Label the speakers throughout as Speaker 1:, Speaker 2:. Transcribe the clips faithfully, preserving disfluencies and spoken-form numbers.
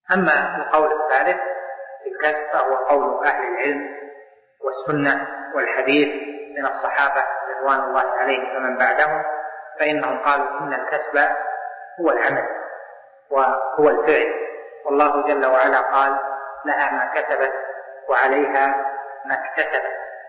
Speaker 1: أما القول الثالث في الكسب فهو قول أهل العلم والسنة والحديث من الصحابة رضوان الله عليهم ومن بعدهم، فإنهم قالوا إن الكسب هو العمل وهو الفعل، والله جل وعلا قال لها ما كسبت وعليها ما اكتسبت،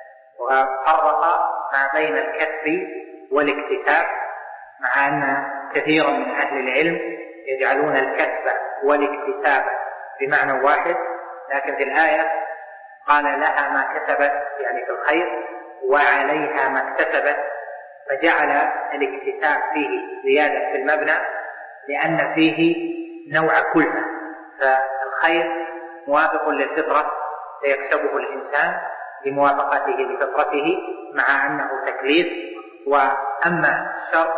Speaker 1: وفرق ما بين الكسب والاكتساب، مع أن كثيرا من أهل العلم يجعلون الكسب والاكتساب بمعنى واحد، لكن في الآية قال لها ما كسبت يعني في الخير وعليها ما اكتسبت، فجعل الاكتساب فيه زيادة في المبنى لأن فيه نوع كلفة، فالخير موافق للفطرة فيكسبه الإنسان لموافقته لفطرته مع أنه تكليف، وأما الشر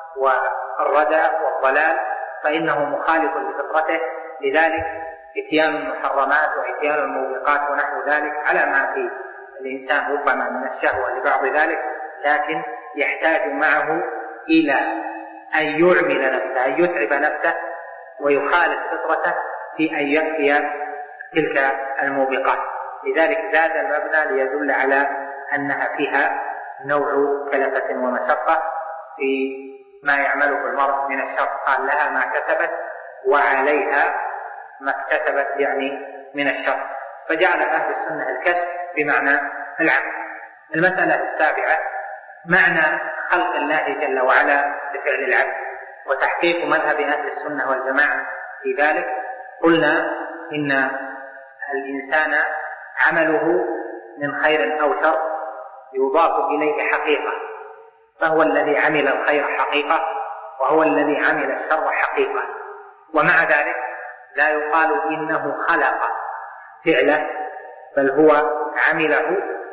Speaker 1: والردى والضلال فإنه مخالف لفطرته، لذلك اتيان المحرمات واتيان الموبقات ونحو ذلك على ما في الإنسان ربما من الشهوة لبعض ذلك، لكن يحتاج معه إلى أن يعمل نفسه، أن يتعب نفسه ويخالف فطرته في أن يأتي تلك الموبقات، لذلك زاد المبنى ليدل على أنها فيها نوع كلفة ومشقة في ما يعمله المرء من الشر، قال لها ما كسبت وعليها ما اكتسبت يعني من الشر، فجعل أهل السنة الكسب بمعنى العمل. المسألة السابعة معنى خلق الله جل وعلا بفعل العبد وتحقيق مذهب أهل السنة والجماعة في ذلك. قلنا إن الإنسان عمله من خير أو شر يضاف إليه حقيقة، فهو الذي عمل الخير حقيقة وهو الذي عمل الشر حقيقة، ومع ذلك لا يقال إنه خلق فعله، بل هو عمله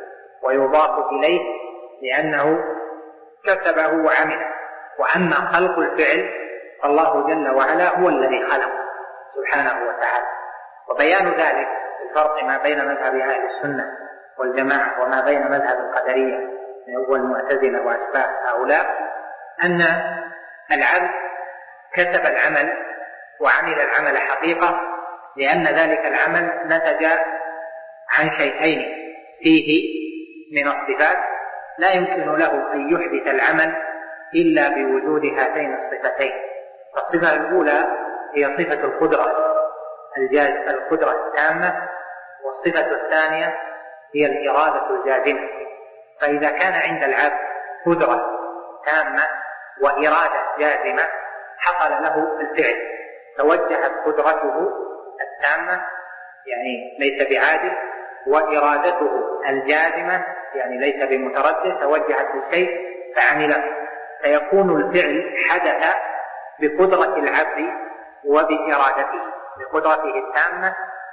Speaker 1: ويضاف إليه لأنه كسبه وعمله. وأما خلق الفعل فالله جل وعلا هو الذي خلق سبحانه وتعالى. وبيان ذلك الفرق ما بين مذهب أهل السنة والجماعة وما بين مذهب القدرية والمعتزلة وأشباه هؤلاء، أن العبد كسب العمل وعمل العمل حقيقة، لأن ذلك العمل نتج عن شيئين فيه من الصفات لا يمكن له أن يحدث العمل إلا بوجود هاتين الصفتين. الصفة الأولى هي صفة القدرة الجاز القدرة التامة، والصفة الثانية هي الإرادة الجازمة. فإذا كان عند العبد قدرة تامة وإرادة جازمة حصل له الفعل، توجهت قدرته التامة يعني ليس بعاجز، وإرادته الجازمة يعني ليس بمتردد، توجهت للشيء فعمله، فيكون الفعل حدث بقدرة العبد وبإرادته، بقدرته التامة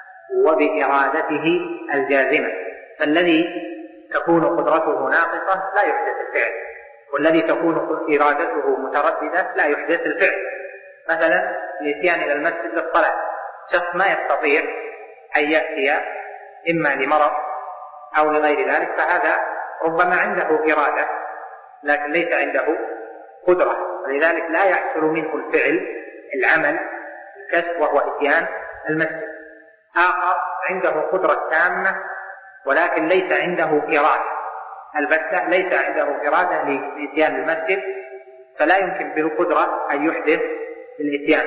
Speaker 1: وبإرادته الجازمة. فالذي تكون قدرته ناقصة لا يحدث الفعل، والذي تكون إرادته مترددة لا يحدث الفعل. مثلا الاتيان إلى المسجد للصلاة، شخص ما يستطيع أن يأتي إما لمرض أو لغير ذلك، فهذا ربما عنده إرادة لكن ليس عنده قدرة، ولذلك لا يحصل منه الفعل العمل الكسب وهو اتيان المسجد. آخر عنده قدرة تامة ولكن ليس عنده إرادة البتة، ليس عنده إرادة لإتيان المسجد، فلا يمكن بالقدرة أن يحدث الإتيان.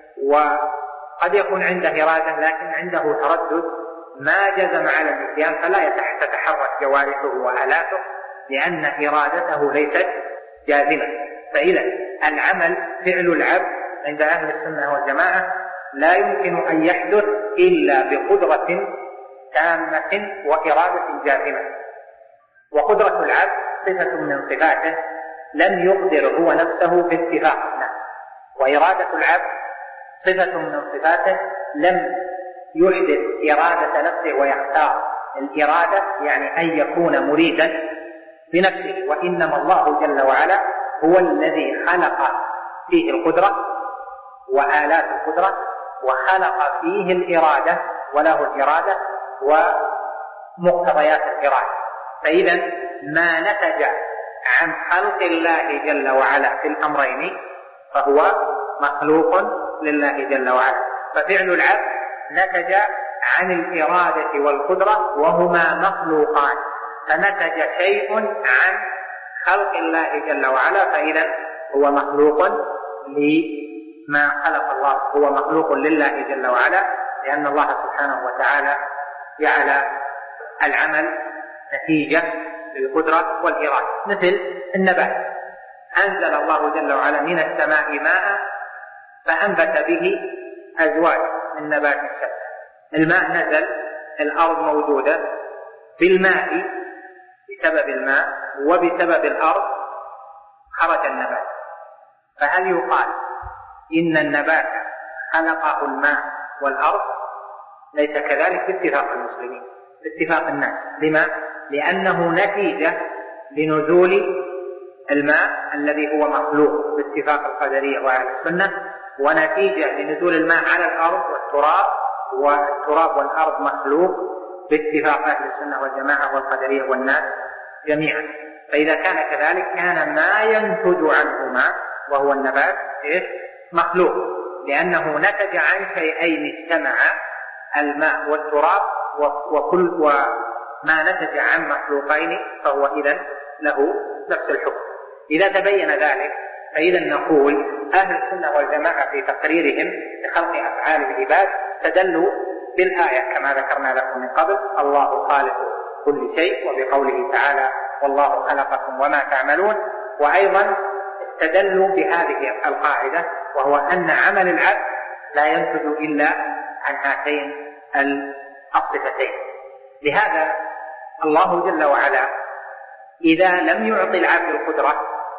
Speaker 1: وقد يكون عنده إرادة لكن عنده تردد ما جزم على الإتيان، فلا تتحرك جوارحه وآلاته لأن إرادته ليست جازمة. فإذا العمل فعل العبد عند أهل السنة والجماعة لا يمكن أن يحدث إلا بقدرة تامة وإرادة جازمة. وقدرة العبد صفة من صفاته لم يقدر هو نفسه باتفاق، وإرادة العبد صفة من صفاته لم يحدث إرادة نفسه ويختار الإرادة يعني أن يكون مريدا بنفسه، وإنما الله جل وعلا هو الذي خلق فيه القدرة وآلات القدرة وخلق فيه الإرادة وله الإرادة ومقتضيات الإرادة. فإذا ما نتج عن خلق الله جل وعلا في الأمرين فهو مخلوق لله جل وعلا. ففعل العبد نتج عن الإرادة والقدرة وهما مخلوقان، فنتج شيء عن خلق الله جل وعلا، فإذا هو مخلوق لما خلق الله، هو مخلوق لله جل وعلا، لأن الله سبحانه وتعالى جعل العمل نتيجة للقدرة والإرادة. مثل النبات، أنزل الله جل وعلا من السماء ماء فأنبت به أزواج من نبات شتى. الماء نزل، الأرض موجودة، بالماء بسبب الماء وبسبب الأرض خرج النبات. فهل يقال إن النبات خلقه الماء والأرض؟ ليس كذلك باتفاق المسلمين، باتفاق الناس. لما؟ لأنه نتيجة لنزول الماء الذي هو مخلوق باتفاق القدرية وأهل السنة، ونتيجة لنزول الماء على الأرض والتراب، والتراب والأرض مخلوق باتفاق أهل السنة والجماعة والقدرية والناس جميعا. فإذا كان كذلك كان ما ينتج عنهما وهو النبات مخلوق، لأنه نتج عن شيئين اجتمعا، الماء والتراب، وكل وما نتج عن مخلوقين فهو إذن له نفس الحكم. إذا تبين ذلك فإذا نقول أهل السنة والجماعة في تقريرهم لخلق أفعال العباد استدلوا بالآية كما ذكرنا لكم من قبل: الله خالق كل شيء، وبقوله تعالى: والله خلقكم وما تعملون. وأيضا استدلوا بهذه القاعدة، وهو أن عمل العبد لا ينتج إلا عن هاتين الصفتين. لهذا الله جل وعلا إذا لم يعطي العبد القدرة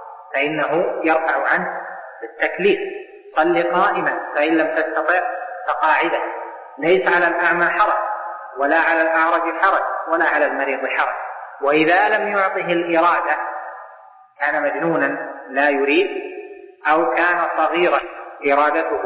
Speaker 1: فإنه يرفع عنه التكليف: صل قائما فإن لم تستطع فقاعدا. ليس على الأعمى حرج، ولا على الأعرج حرج، ولا على المريض حرج. وإذا لم يعطه الإرادة كان مجنونا لا يريد، أو كان صغيرا إرادته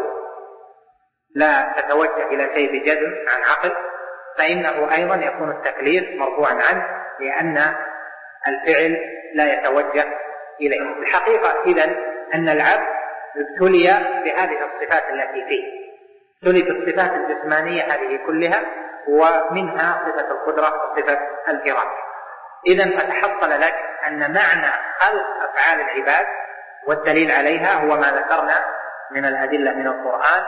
Speaker 1: لا تتوجه إلى شيء بجزم عن عقل، فإنه أيضا يكون التكليف مرفوعا عنه، لأن الفعل لا يتوجه إليه. الحقيقة إذن أن العبد ابتلي بهذه الصفات التي فيه، ابتلي بالصفات الجسمانية هذه كلها، ومنها صفة القدرة وصفة الإرادة. إذن فتحصل لك أن معنى خلق أفعال العباد والدليل عليها هو ما ذكرنا من الأدلة من القرآن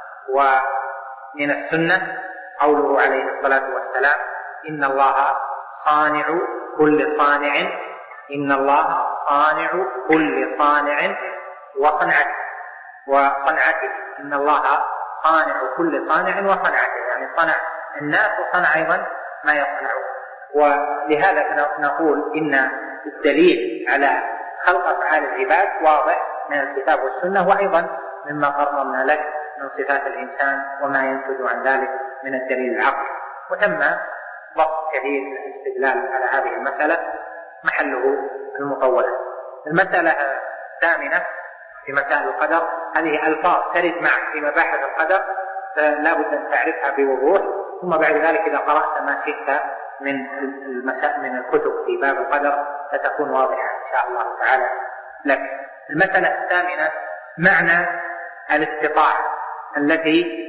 Speaker 1: ومن السنة، قوله عليه الصلاة والسلام: إن الله صانع كل صانع، إن الله صانع كل صانع وصنعته وصنعته إن الله صانع كل صانع وصنعته، يعني صنع الناس وصنع أيضا ما يصنعون. ولهذا نقول إن الدليل على خلق أفعال العباد واضح من الكتاب والسنة، وأيضا مما قررنا لك من صفات الإنسان وما ينتج عن ذلك من الدليل العقلي. وتم ضبط كثير من الاستدلال على هذه المسألة محله المطولة. المسألة الثامنة في مسائل القدر، هذه ألفاظ ترد معك في مباحث القدر فلا بد أن تعرفها بوضوح، ثم بعد ذلك إذا قرأت ما شئت من المسائل من الكتب في باب القدر ستكون واضحة إن شاء الله تعالى لك. المسألة الثامنة معنى الاستطاعة التي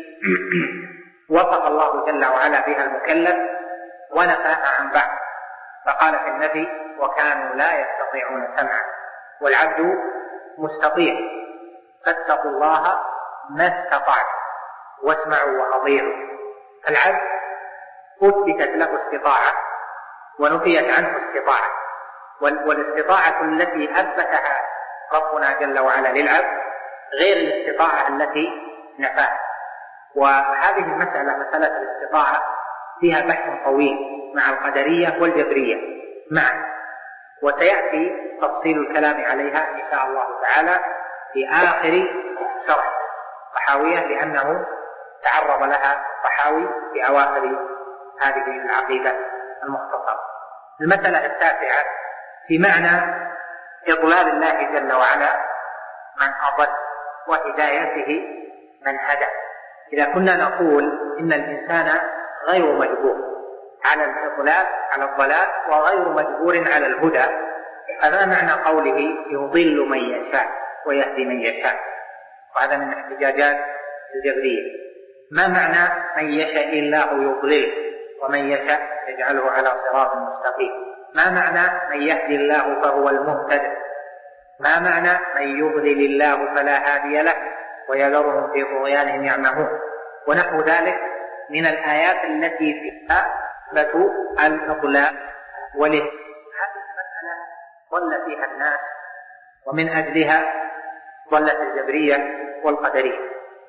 Speaker 1: وصف الله جل وعلا بها المكلف ونفاها عن بعض، فقال في النفي: وكانوا لا يستطيعون سمعا. والعبد مستطيع، فاتقوا الله ما استطعتم واسمعوا وأطيعوا. العبد أثبتت له استطاعة ونفيت عنه استطاعة، والاستطاعة التي أثبتها ربنا جل وعلا للعبد غير الاستطاعة التي نفاها. وهذه المسألة، مسألة الاستطاعة، فيها بحث طويل مع القدرية والجبرية معا، وسيأتي تفصيل الكلام عليها إن شاء الله تعالى في آخر شرح طحاوية، لأنه تعرض لها طحاوي في أواخر هذه العقيدة المختصرة. المسألة التاسعة في معنى إضلال الله جل وعلا من أضل وهدايته من هدى. إذا كنا نقول إن الإنسان غير مجبور على الإضلال على الضلال وغير مجبور على الهدى، فما معنى قوله يضل من يشاء ويهدي من يشاء؟ وهذا من احتجاجات الجبرية. ما معنى من يشاء الله يضلله ومن يشاء يجعله على صراط مستقيم؟ ما معنى من يهدي الله فهو المهتد؟ ما معنى من يضلل الله فلا هادي له ويذرهم في طغيانهم يعمهون؟ ونحو ذلك من الآيات التي فيها إثبات الإضلال والاهتداء. هذه المسألة ضل فيها الناس، ومن أجلها ضلت الجبرية والقدرية،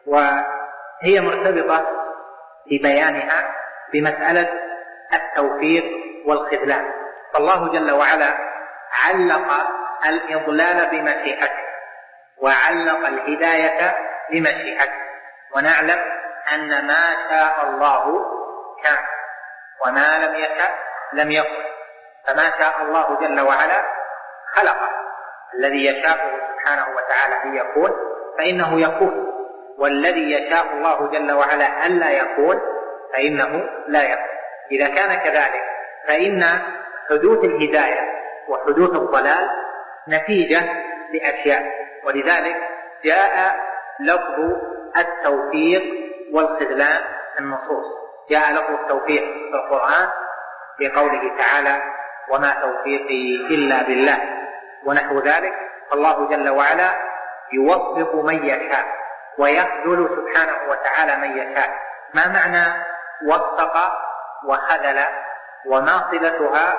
Speaker 1: وهي مرتبطة في بيانها بمسألة التوفيق والخذلان. فالله جل وعلا علق الإضلال بمشيئته وعلق الهداية بمشيئته، ونعلم أن ما شاء الله كان وما لم يشاء لم يكن. فما شاء الله جل وعلا خلقه، الذي يشاءه سبحانه وتعالى أن يكون فإنه يكون، والذي يشاء الله جل وعلا ألا يكون فإنه لا يكون. إذا كان كذلك فإن حدوث الهداية وحدوث الضلال نتيجة لأشياء، ولذلك جاء لفظ التوفيق والخذلان في النصوص. جاء لفظ التوفيق في القرآن بقوله تعالى وما توفيقي إلا بالله ونحو ذلك. فالله جل وعلا يوفق من يشاء ويخذل سبحانه وتعالى من يشاء. ما معنى وفق وخذل؟ وما صلتها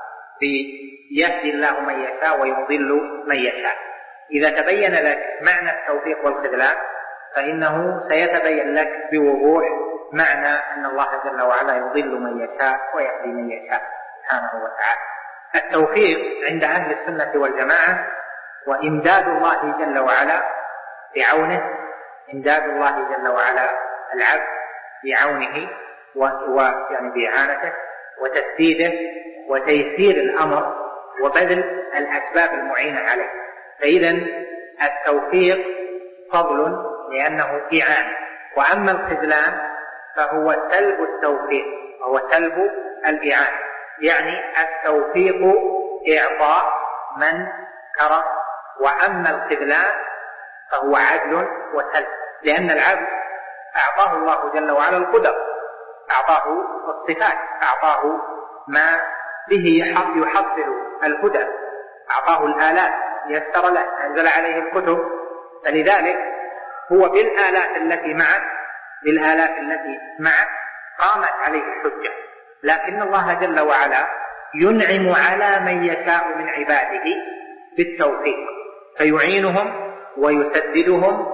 Speaker 1: بيهدي الله من يشاء ويضل من يشاء؟ إذا تبين لك معنى التوفيق والخذلان فإنه سيتبين لك بوضوح معنى أن الله جل وعلا يضل من يشاء ويهدي من يشاء سبحانه وتعالى. التوفيق عند أهل السنة والجماعة وإمداد الله جل وعلا بعونه، إمداد الله جل وعلا العبد بعونه ويعني بإعانته وتسديده وتيسير الأمر وبذل الأسباب المعينة عليه. فإذا التوفيق فضل لأنه إعانة، وأما الخذلان فهو سلب التوفيق وهو سلب الإعانة. يعني التوفيق إعطاء من كرم، وأما الخذلان فهو عدل وسلب، لأن العبد أعطاه الله جل وعلا القدر، أعطاه الصفات، أعطاه ما به يحصل الهدى، أعطاه الآلات يسر له، أنزل عليه الكتب، فلذلك هو بالآلات التي معه بالآلات التي معه قامت عليه الحجة. لكن الله جل وعلا ينعم على من يشاء من عباده بالتوفيق، فيعينهم ويسددهم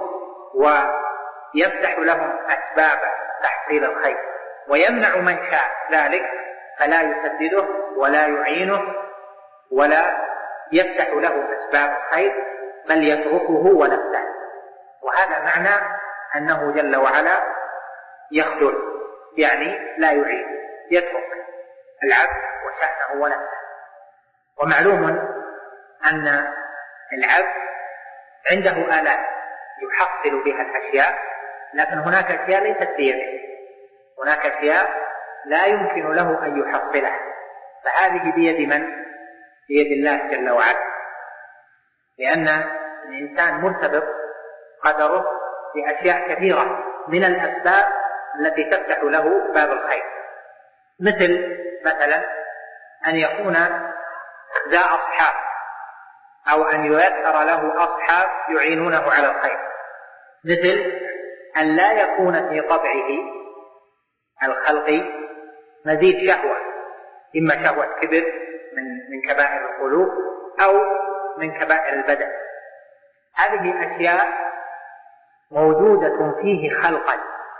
Speaker 1: ويفتح لهم أسباب تحصيل الخير، ويمنع من شاء ذلك فلا يسدده ولا يعينه ولا يفتح له أسباب الخير، بل يتركه ونفسه. وهذا معنى أنه جل وعلا يخذل، يعني لا يعين، يترك العبد وشأنه ونفسه. ومعلوم أن العبد عنده آلات يحصل بها الأشياء، لكن هناك أشياء ليست بيده، هناك أشياء لا يمكن له أن يحصلها، فهذه بيد من؟ بيد الله جل وعلا، لأن الإنسان مرتبط قدره بأشياء كثيرة من الأسباب التي تفتح له باب الخير، مثل مثلا أن يكون ذا أصحاب، أو أن ييسر له أصحاب يعينونه على الخير، مثل أن لا يكون في طبعه الخلقي مزيد شهوة، إما شهوة كبر من من كبائر القلوب أو من كبائر البدن. هذه أشياء موجودة فيه خلقا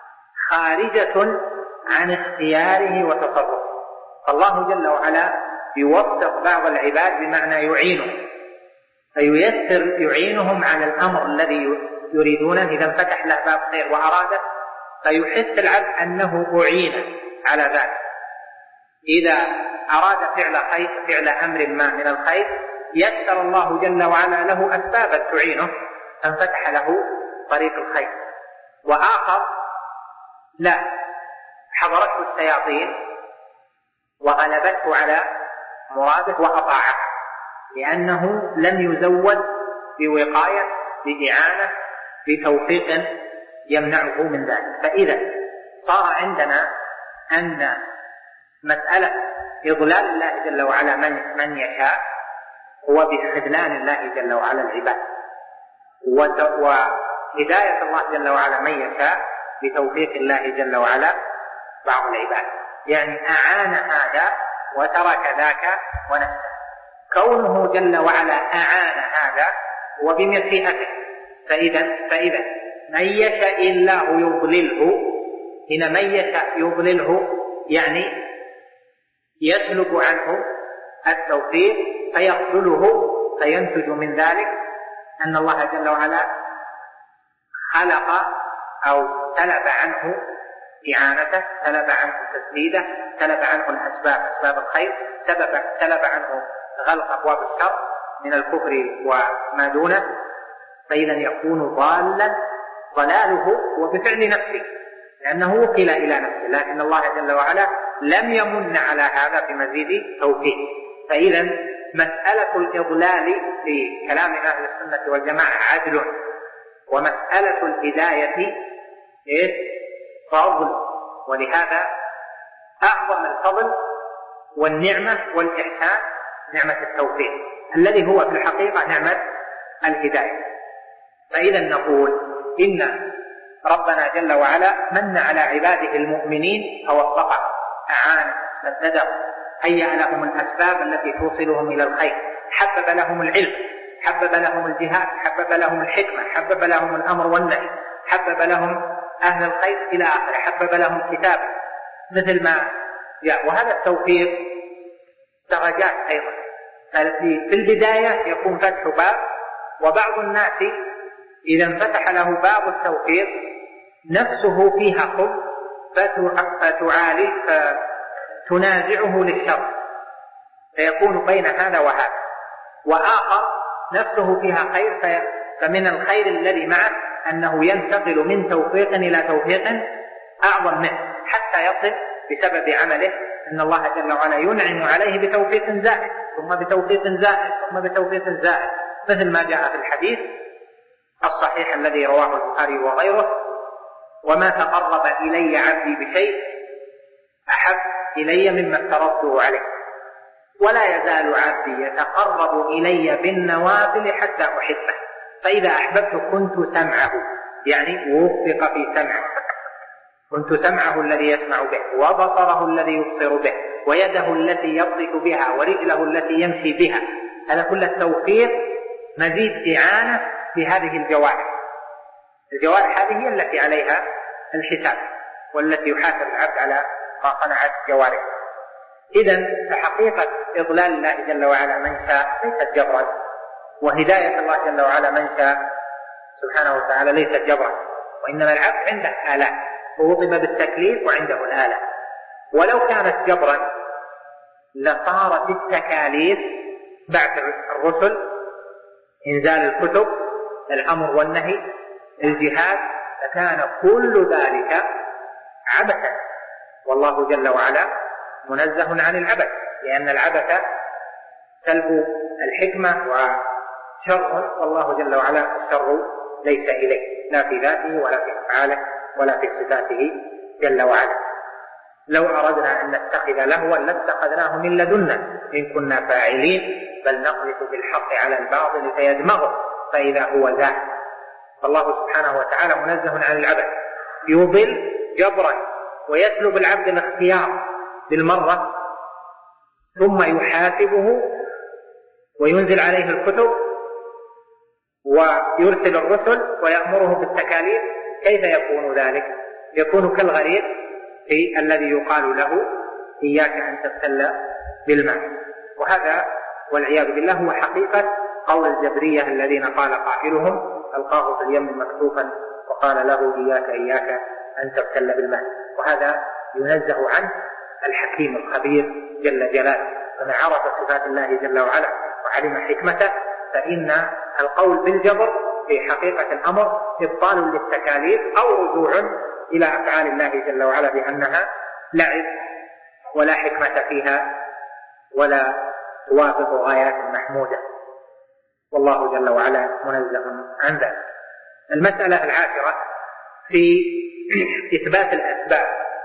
Speaker 1: خارجة عن اختياره وتصرفه، فالله جل وعلا يوفق بعض العباد بمعنى يعينه، فييسر يعينهم على الأمر الذي يريدونه. إذا انفتح له باب خير وأراده فيحس العبد أنه أعين على ذلك. إذا أراد فعل خير فعل أمر ما من الخير يسر الله جل وعلا له أسبابا تعينه فانفتح له طريق الخير. وآخر لا، حضرته الشياطين وغلبته على مراده وأطاعه، لأنه لم يزود بوقاية بإعانة بتوفيق يمنعه من ذلك. فإذا صار عندنا أن مسألة إضلال الله جل وعلا من, من يشاء هو بخذلان الله جل وعلا العباد، وهداية الله جل وعلا من يشاء بتوفيق الله جل وعلا بعض العباد، يعني أعان هذا وترك ذاك ونفسه. كونه جل وعلا أعان هذا وبمشيئته، فإذا فإذا من يشاء الله يضلله، إن من يشاء يضلله يعني يسلب عنه التوفيق فيقتله، فينتج من ذلك أن الله جل وعلا خلق أو سلب عنه إعانته، سلب عنه تسديده، سلب عنه الأسباب أسباب الخير، سلب, سلب عنه غلق أبواب الشر من الكفر وما دونه، فإذا يكون ضالا ضلاله وبفعل نفسه لأنه وكل إلى نفسه، لكن الله جل وعلا لم يمن على هذا بمزيد توفيق. فإذا مسألة الإضلال في كلام أهل السنة والجماعة عدل، ومسألة الهداية فضل، ولهذا أعظم الفضل والنعمة والإحسان نعمة التوفيق الذي هو في الحقيقة نعمة الهداية. فإذا نقول إن ربنا جل وعلا من على عباده المؤمنين فوفقهم، أعانهم، سددهم، هيأ لهم الأسباب التي توصلهم إلى الخير، حبب لهم العلم، حبب لهم الجهاد، حبب لهم الحكمة، حبب لهم الأمر والنهي، حبب لهم أهل الخير إلى آخره، حبب لهم الكتاب مثل ما جاء. وهذا التوفيق درجات أيضا، في البداية يكون فتح باب، وبعض الناس إذا انفتح له باب التوفيق نفسه فيها خبث فتعالي فتنازعه للشر، فيكون بين هذا وهذا. وآخر نفسه فيها خير، فمن الخير الذي معه أنه ينتقل من توفيق إلى توفيق أعظم منه، حتى يصل بسبب عمله أن الله جل وعلا ينعم عليه بتوفيق زائد ثم بتوفيق زائد ثم بتوفيق زائد، مثل ما جاء في الحديث الصحيح الذي رواه البخاري وغيره: وما تقرب إلي عبدي بشيء أحب إلي مما افترضته عليه، ولا يزال عبدي يتقرب إلي بالنوافل حتى أحبه، فإذا أحببت كنت سمعه، يعني وفق في سمعه، كنت سمعه الذي يسمع به، وبصره الذي يبصر به، ويده التي يبطش بها، ورجله التي يمشي بها. هذا كل التوفيق مزيد إعانة في هذه الجوارح. الجوارح هذه هي التي عليها الحساب، والتي يحاسب العبد على ما صنعت جوارحه. إذن فحقيقة إضلال الله جل وعلا من شاء ليست جبرا، وهداية الله جل وعلا من شاء سبحانه وتعالى ليست جبرا، وإنما العبد عنده آلات، ووضب بالتكليف وعنده الآلة. ولو كانت جبرا لصارت التكاليف بعد الرسل، إنزال الكتب، الأمر والنهي، الجهاد، فكان كل ذلك عبثا، والله جل وعلا منزه عن العبث، لأن العبث سلب الحكمة وشر، والله جل وعلا الشر ليس إليه، لا في ذاته ولا في أفعاله ولا في صفاته جل وعلا. لو أردنا أن نتخذ لهوا لاتخذناه من لدنا إن كنا فاعلين، بل نقذف بالحق على الباطل فيدمغه فإذا هو زاهق. فالله سبحانه وتعالى منزه عن العبث، يضل جبرا ويسلب العبد الاختيار بالمرة، ثم يحاسبه وينزل عليه الكتب ويرسل الرسل ويأمره بالتكاليف. كيف يكون ذلك؟ يكون كالغريق في الذي يقال له إياك أن تبتل بالماء. وهذا والعياذ بالله هو حقيقة قول الجبرية الذين قال قائلهم: ألقاه في اليم مكتوفا وقال له إياك إياك أن تبتل بالماء. وهذا ينزه عنه الحكيم الخبير جل جلاله. فمن عرف صفات الله جل وعلا وعلم حكمته فإن القول بالجبر في حقيقة الأمر إبطال للتكاليف أو رجوع إلى أفعال الله جل وعلا بأنها لعب ولا حكمة فيها ولا توافق غايات محمودة، والله جل وعلا منزه عن ذلك. المسألة العاشرة في إثبات الأسباب،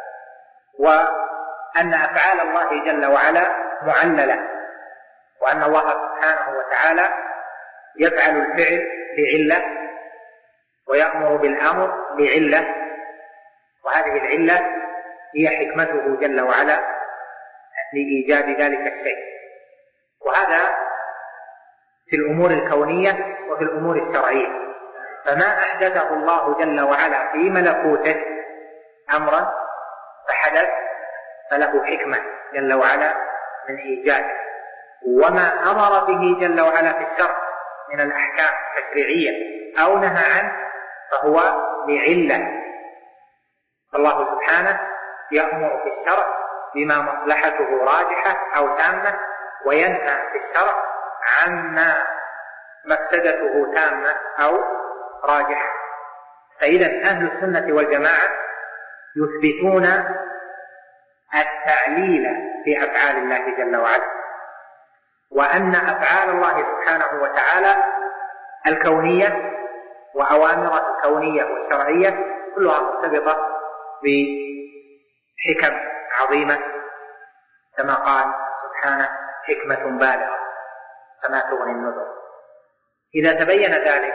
Speaker 1: وأن أفعال الله جل وعلا معللة، وأن الله سبحانه وتعالى يفعل الفعل لعلة ويأمر بالأمر لعلة، وهذه العلة هي حكمته جل وعلا لإيجاد ذلك الشيء. وهذا في الأمور الكونية وفي الأمور الشرعية. فما أحدثه الله جل وعلا في ملكوته أمرا فحدث فله حكمة جل وعلا من إيجاده، وما أمر به جل وعلا في الشرع من الأحكام التشريعية أو نهى عنه فهو لعلة. الله سبحانه يأمر في الشرع بما مصلحته راجحة أو تامة، وينهى في الشرع عما مفسدته تامة أو راجحة. فإذا أهل السنة والجماعة يثبتون التعليل في أفعال الله جل وعلا، وأن أفعال الله سبحانه وتعالى الكونية وأوامره الكونية والشرعية كلها مرتبطة بحكم عظيمة، كما قال سبحانه: حكمة بالغة فما تغني النذر. إذا تبين ذلك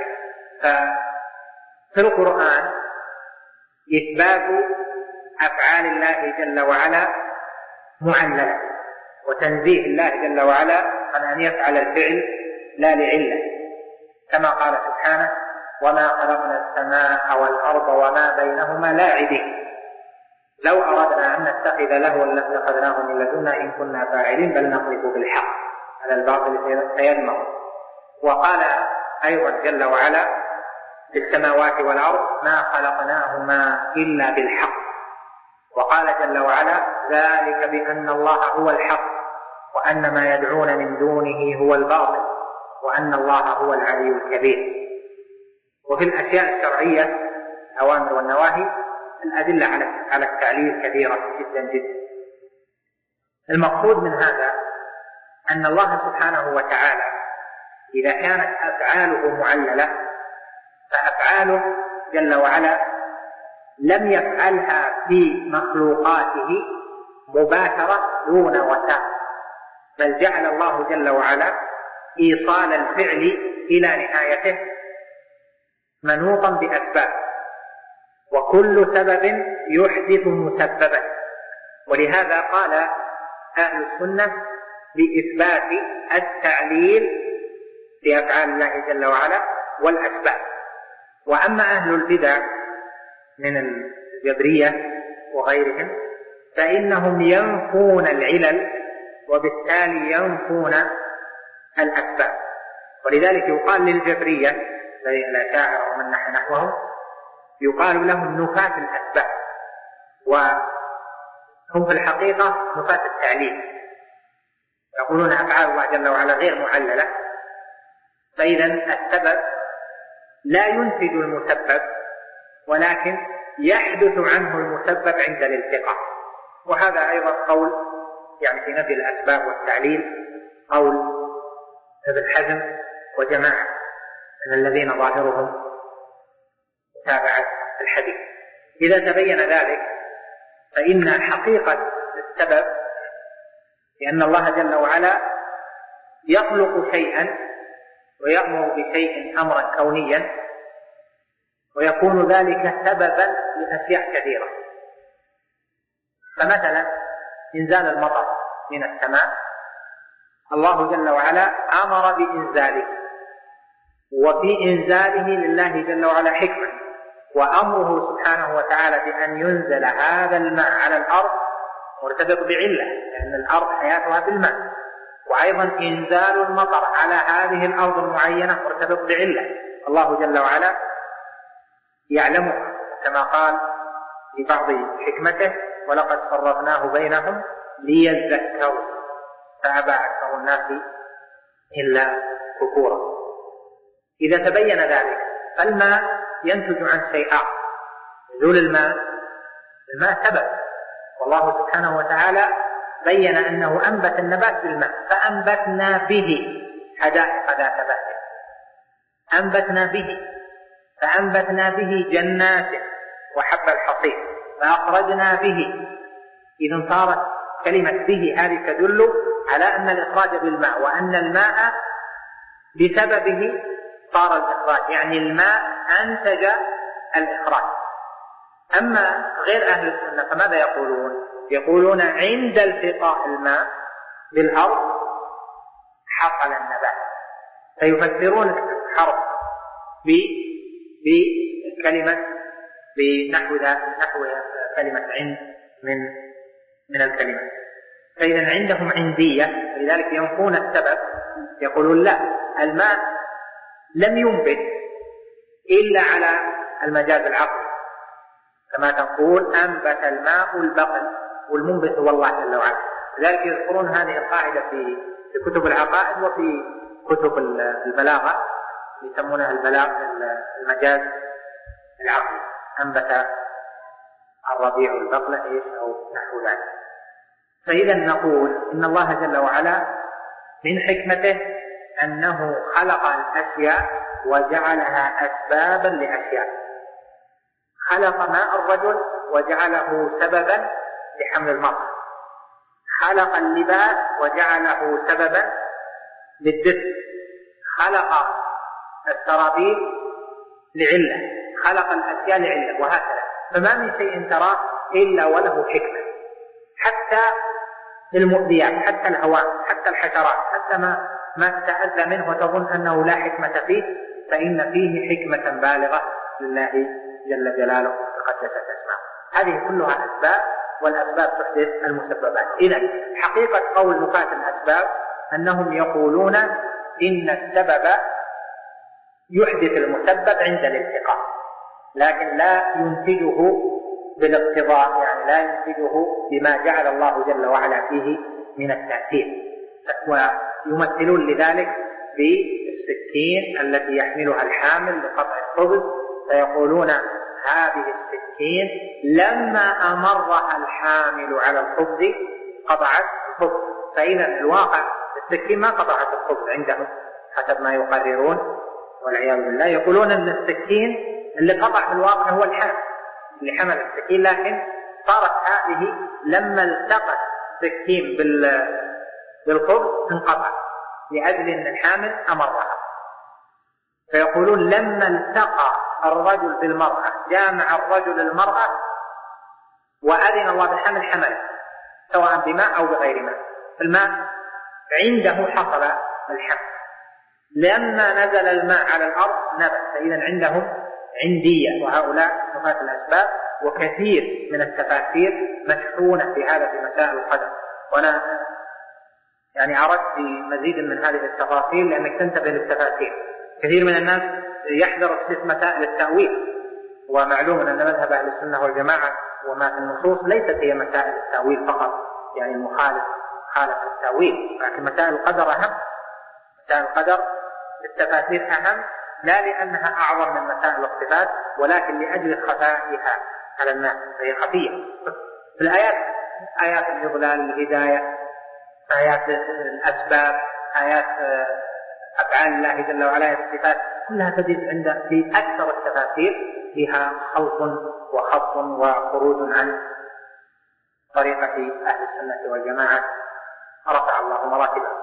Speaker 1: ففي القرآن إثبات أفعال الله جل وعلا معللة، وتنزيه الله جل وعلا عن أن يفعل الفعل لا لعلة، كما قال سبحانه: وما خلقنا السماء والأرض وما بينهما لاعبين لو أردنا أن نتخذ لهوا لاتخذناه من لدنا إن كنا فاعلين بل نقذف بالحق على الباطل فيدمغه. وقال أيضا جل وعلا: في السماوات والأرض ما خلقناهما إلا بالحق. وقال جل وعلا: ذلك بأن الله هو الحق وأن ما يدعون من دونه هو الباطل وأن الله هو العلي الكبير. وفي الأشياء الشرعية الأوامر والنواهي الأدلة على التعليل كثيرة جدا جدا. المقصود من هذا أن الله سبحانه وتعالى إذا كانت أفعاله معللة فأفعاله جل وعلا لم يفعلها في مخلوقاته مباشرة دون وساط، بل جعل الله جل وعلا إيصال الفعل إلى نهايته منوطا بأسباب، وكل سبب يحدث مسببا. ولهذا قال أهل السنة بإثبات التعليل لأفعال الله جل وعلا والأسباب. وأما أهل البدع من الجبرية وغيرهم فإنهم ينفون العلل وبالتالي ينفون الأسباب. ولذلك يقال للجبرية زي الأشاعرة ومن نحو نحوهم يقال لهم نفاة الأسباب، وهم في الحقيقة نفاة التعليل، يقولون أفعال الله جل وعلا غير معللة، فإذا السبب لا ينتج المسبب ولكن يحدث عنه المسبب عند الالتقاء. وهذا أيضا قول يعني في نفي الأسباب والتعليل قول ابن حزم وجماعة من الذين ظاهرهم متابعة الحديث. إذا تبين ذلك فإن حقيقة السبب لأن الله جل وعلا يخلق شيئا ويأمر بشيء أمرا كونيا ويكون ذلك سببا لأشياء كثيرة. فمثلا إنزال المطر من السماء الله جل وعلا أمر بإنزاله، وفي إنزاله لله جل وعلا حكمة، وأمره سبحانه وتعالى بأن ينزل هذا الماء على الأرض مرتبط بعلة، لأن الأرض حياتها بالماء، وأيضا إنزال المطر على هذه الأرض المعينة مرتبط بعلة الله جل وعلا يعلمها، كما قال في بعض حكمته: ولقد صرفناه بينهم ليذكروا فأبى أكثر الناس إلا كفورا. إذا تبين ذلك فالماء ينتج عن شيء آخر. نزول الماء الماء سبب، والله سبحانه وتعالى بين أنه أنبت النبات بالماء فأنبتنا به حدائق ذات بهجة، أنبتنا به فأنبتنا به جنات وحب الحصيد فأخرجنا به. إذن صارت كلمة به هذه تدل على أن الإخراج بالماء، وأن الماء بسببه صار الإخراج، يعني الماء أنتج الإخراج. أما غير أهل السنة فماذا يقولون؟ يقولون عند التقاء الماء بالأرض حصل النبات، فيفسرون الحرف بكلمة بنحو نحو كلمة عند من من الكلمة. فإذا عندهم عندية، لذلك ينفون السبب، يقولون لا، الماء لم ينبت إلا على المجاز العقلي، كما تقول أنبت الماء البقل، والمنبت هو الله جل وعلا. لذلك يذكرون هذه القاعدة في في كتب العقائد وفي كتب البلاغة، يسمونها البلاغ المجاز العقلي، أنبت الربيع البقلة إيش أو نحو ذلك. فإذا نقول إن الله جل وعلا من حكمته أنه خلق الأشياء وجعلها أسبابا لأشياء. خلق ماء الرجل وجعله سببا لحمل المرأة، خلق اللباس وجعله سببا للدفء، خلق السرابيل لعلة، خلق الأشياء لعلة، وهكذا. فما من شيء تراه إلا وله حكمة، حتى المؤذيات، حتى الهواء، حتى الحشرات، حتى ما ما تتأذى منه وتظن أنه لا حكمة فيه، فإن فيه حكمة بالغة لله جل جلاله وتقدست أسماؤه. هذه كلها أسباب، والأسباب تحدث المسببات. إذن حقيقة قول نفاة الأسباب أنهم يقولون إن السبب يحدث المسبب عند الالتقاء، لكن لا ينتجه بالاقتضاء، يعني لا ينتجه بما جعل الله جل وعلا فيه من التأثير. ويمثلون لذلك بالسكين التي يحملها الحامل لقطع الخبز، فيقولون هذه السكين لما أمرها الحامل على الخبز قطعت الخبز. فإذا الواقع السكين ما قطعت الخبز عندهم حسب ما يقررون والعياذ بالله. يقولون أن السكين اللي قطع في الواقع هو الحامل اللي حمل السكين، لكن صارت هذه لما التقت السكين بالخبز انقطع لأجل أن الحامل أمرها. فيقولون لما التقى الرجل بالمرأة، جامع الرجل المرأة وأذن الله بالحمل، حمل سواء بماء أو بغير ماء، الماء عنده حصل الحمل. لما نزل الماء على الأرض نبت. فإذا عندهم عندية، وهؤلاء نفاة الأسباب. وكثير من التفاسير مشحونة في هذا في مسائل القدر، وأنا يعني أردت في مزيد من هذه التفاصيل لأنك تنتبه للتفاسير. كثير من الناس يحذر في مسائل التأويل، ومعلوم أن مذهب أهل السنة والجماعة وما في النصوص ليست هي مسائل التأويل فقط، يعني مخالف خالف التأويل، لكن مسائل القدر أهم. مسائل القدر التفاسير أهم، لا لأنها أعظم من مسائل الصفات، ولكن لأجل خفائها على الناس، فهي خفية. في الآيات آيات الإضلال، الهداية، آيات الأسباب، آيات أفعال الله جل وعلا، الصفات، كلها تجد عند في أكثر التفاسير فيها خلط وخط وخروج عن طريقة أهل السنة والجماعة، رفع الله مراتبه.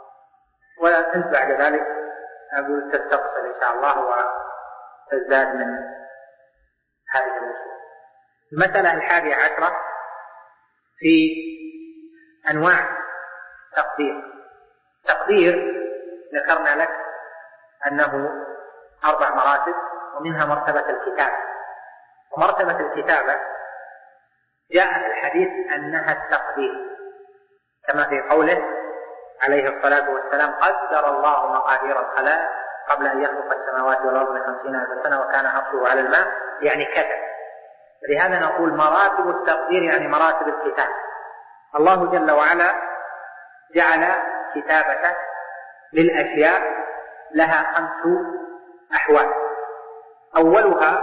Speaker 1: ولا أنت بعد ذلك أقول تستقصر إن شاء الله وتزداد من هذه الوصول. المسألة الحادية عشرة في أنواع تقدير. تقدير ذكرنا لك أنه أربع مراتب، ومنها مرتبة الكتابة. ومرتبة الكتابة جاء في الحديث أنها التقدير، كما في قوله عليه الصلاة والسلام قدر الله مقادير الخلائق قبل أن يخلق السماوات والأرض بخمسين ألف سنة وكان عرشه على الماء، يعني كتب. لهذا نقول مراتب التقدير يعني مراتب الكتابة. الله جل وعلا جعل كتابته للأشياء لها خمس أحوال. أولها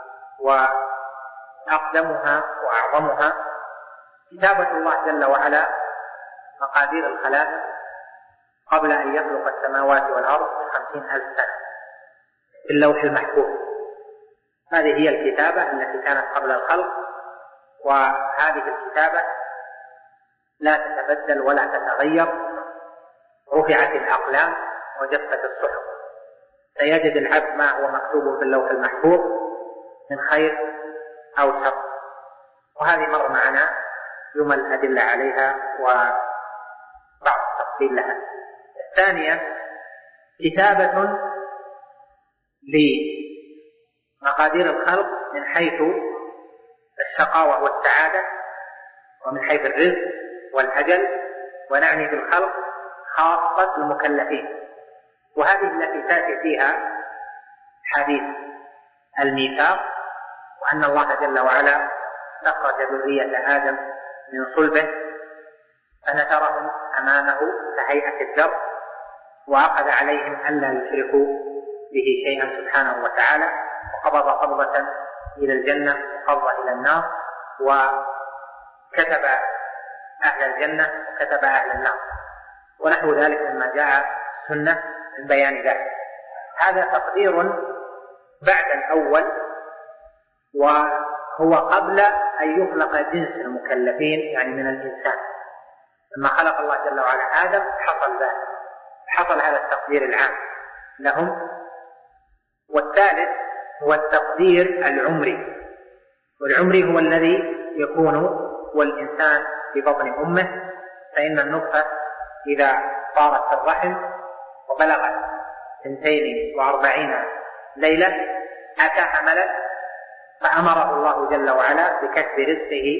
Speaker 1: وأقدمها وأعظمها كتابة الله جل وعلا مقادير الخلائق قبل أن يخلق السماوات والأرض بخمسين ألف سنة في اللوح المحفوظ. هذه هي الكتابة التي كانت قبل الخلق، وهذه الكتابة لا تتبدل ولا تتغير. رفعت الأقلام وجفت الصحف، سيجد العبد ما هو مكتوب في اللوح المحفوظ من خير أو شر، وهذه مر معنا يوم الأدلة عليها وبعض التفصيل لها. الثانية كتابة لمقادير الخلق من حيث الشقاوة والسعادة، ومن حيث الرزق والأجل، ونعني بالخلق خاصة المكلفين، وهذه التي تأتي فيها حديث الميثاق، وأن الله جل وعلا استخرج ذرية آدم من صلبه فنثرهم أمامه كهيئة الذر، وأخذ عليهم ألا يشركوا به شيئا سبحانه وتعالى، وقبض قبضة إلى الجنة وقبضة إلى النار، وكتب أهل الجنة وكتب أهل النار، ونحو ذلك مما جاء السنة من بيان ذلك. هذا تقدير بعد الأول، وهو قبل أن يخلق جنس المكلفين يعني من الإنسان. لما خلق الله جل وعلا آدم حصل ذلك، حصل هذا التقدير العام لهم. والثالث هو التقدير العمري، والعمري هو الذي يكون والإنسان في بطن أمه، فإن النطفة إذا صارت في الرحم وبلغت اثنتين وأربعين ليلة أتى حملا، فأمره الله جل وعلا بكتب رزقه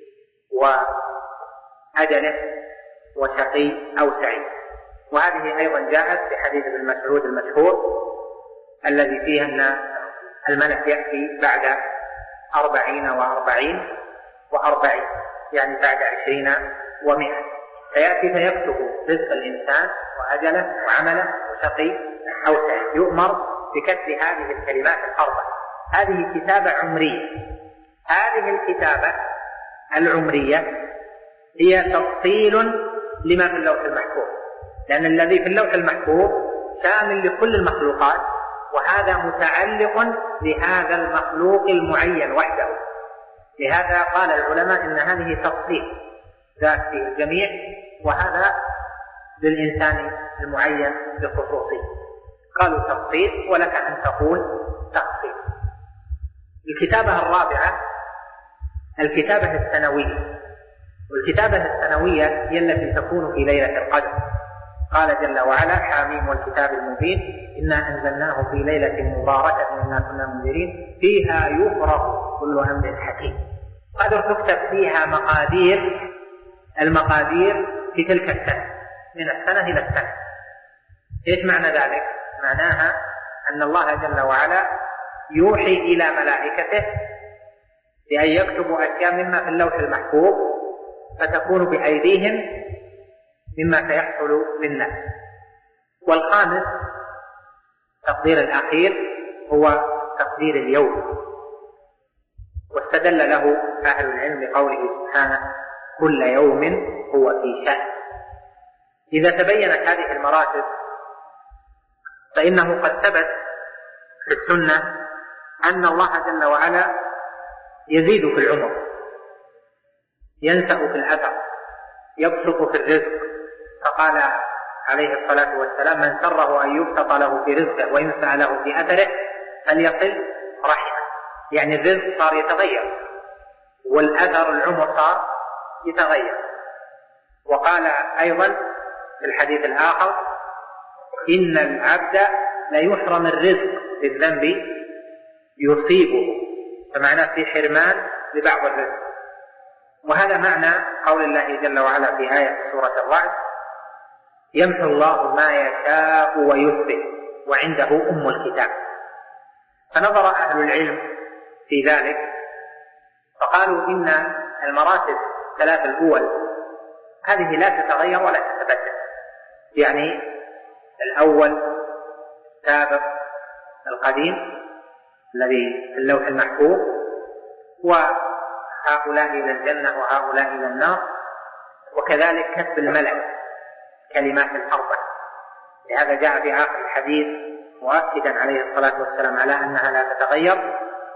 Speaker 1: وأجله وشقي أو سعيد. وهذه أيضا جاءت في حديث ابن مسعود المشهور الذي فيه أن الملك يأتي بعد أربعين وأربعين وأربعين يعني بعد عشرين ومئة، فيأتي فيكتب رزق الإنسان وأجله وعمله وشقي أو سعيد، يؤمر بكتب هذه الكلمات الأربع. هذه كتابة عمرية. هذه الكتابة العمرية هي تفصيل لما في اللوح المحفوظ، لأن الذي في اللوح المحفوظ شامل لكل المخلوقات، وهذا متعلق بهذا المخلوق المعين وحده. لهذا قال العلماء إن هذه تفصيل ذات في الجميع، وهذا للإنسان المعين بخصوصه. قالوا تفصيل، ولك أن تقول تفصيل. الكتابة الرابعة الكتابة السنوية، والكتابة السنوية هي التي تكون في ليلة القدر. قال جل وعلا: حاميم والكتاب المبين إنا أنزلناه في ليلة مباركة إنا كنا منذرين فيها يفرق كل أمر حكيم. قدر تكتب فيها مقادير المقادير في تلك السنة، من السنة إلى السنة. إيش معنى ذلك؟ معناها أن الله جل وعلا يوحي إلى ملائكته بأن يكتبوا أشياء مما في اللوح المحفوظ فتكون بأيديهم مما سيحصل للناس. والخامس تقدير الأخير هو تقدير اليوم، واستدل له أهل العلم بقوله سبحانه: كل يوم هو في شأن. إذا تبينت هذه المراتب فإنه قد ثبت في السنة أن الله جل وعلا يزيد في العمر، ينسأ في الأثر، يبسط في الرزق. فقال عليه الصلاة والسلام: من سره أن يبسط له في رزقه وينسأ له في أثره فليصل رحمه. يعني الرزق صار يتغير، والأثر العمر صار يتغير. وقال أيضا في الحديث الآخر: إن العبد ليحرم الرزق بالذنب يصيبه، فمعناه في حرمان لبعض الرزق. وهذا معنى قول الله جل وعلا في آية سورة الرعد: يمحو الله ما يشاء ويثبت وعنده أم الكتاب. فنظر أهل العلم في ذلك فقالوا إن المراتب الثلاث الأول هذه لا تتغير ولا تتبدل، يعني الأول السابق القديم الذي في اللوح المحفوظ، وهؤلاء إلى الجنة وهؤلاء إلى النار، وكذلك كتب الملك كلمات الأربع. لهذا جاء في آخر الحديث مؤكدا عليه الصلاة والسلام على أنها لا تتغير: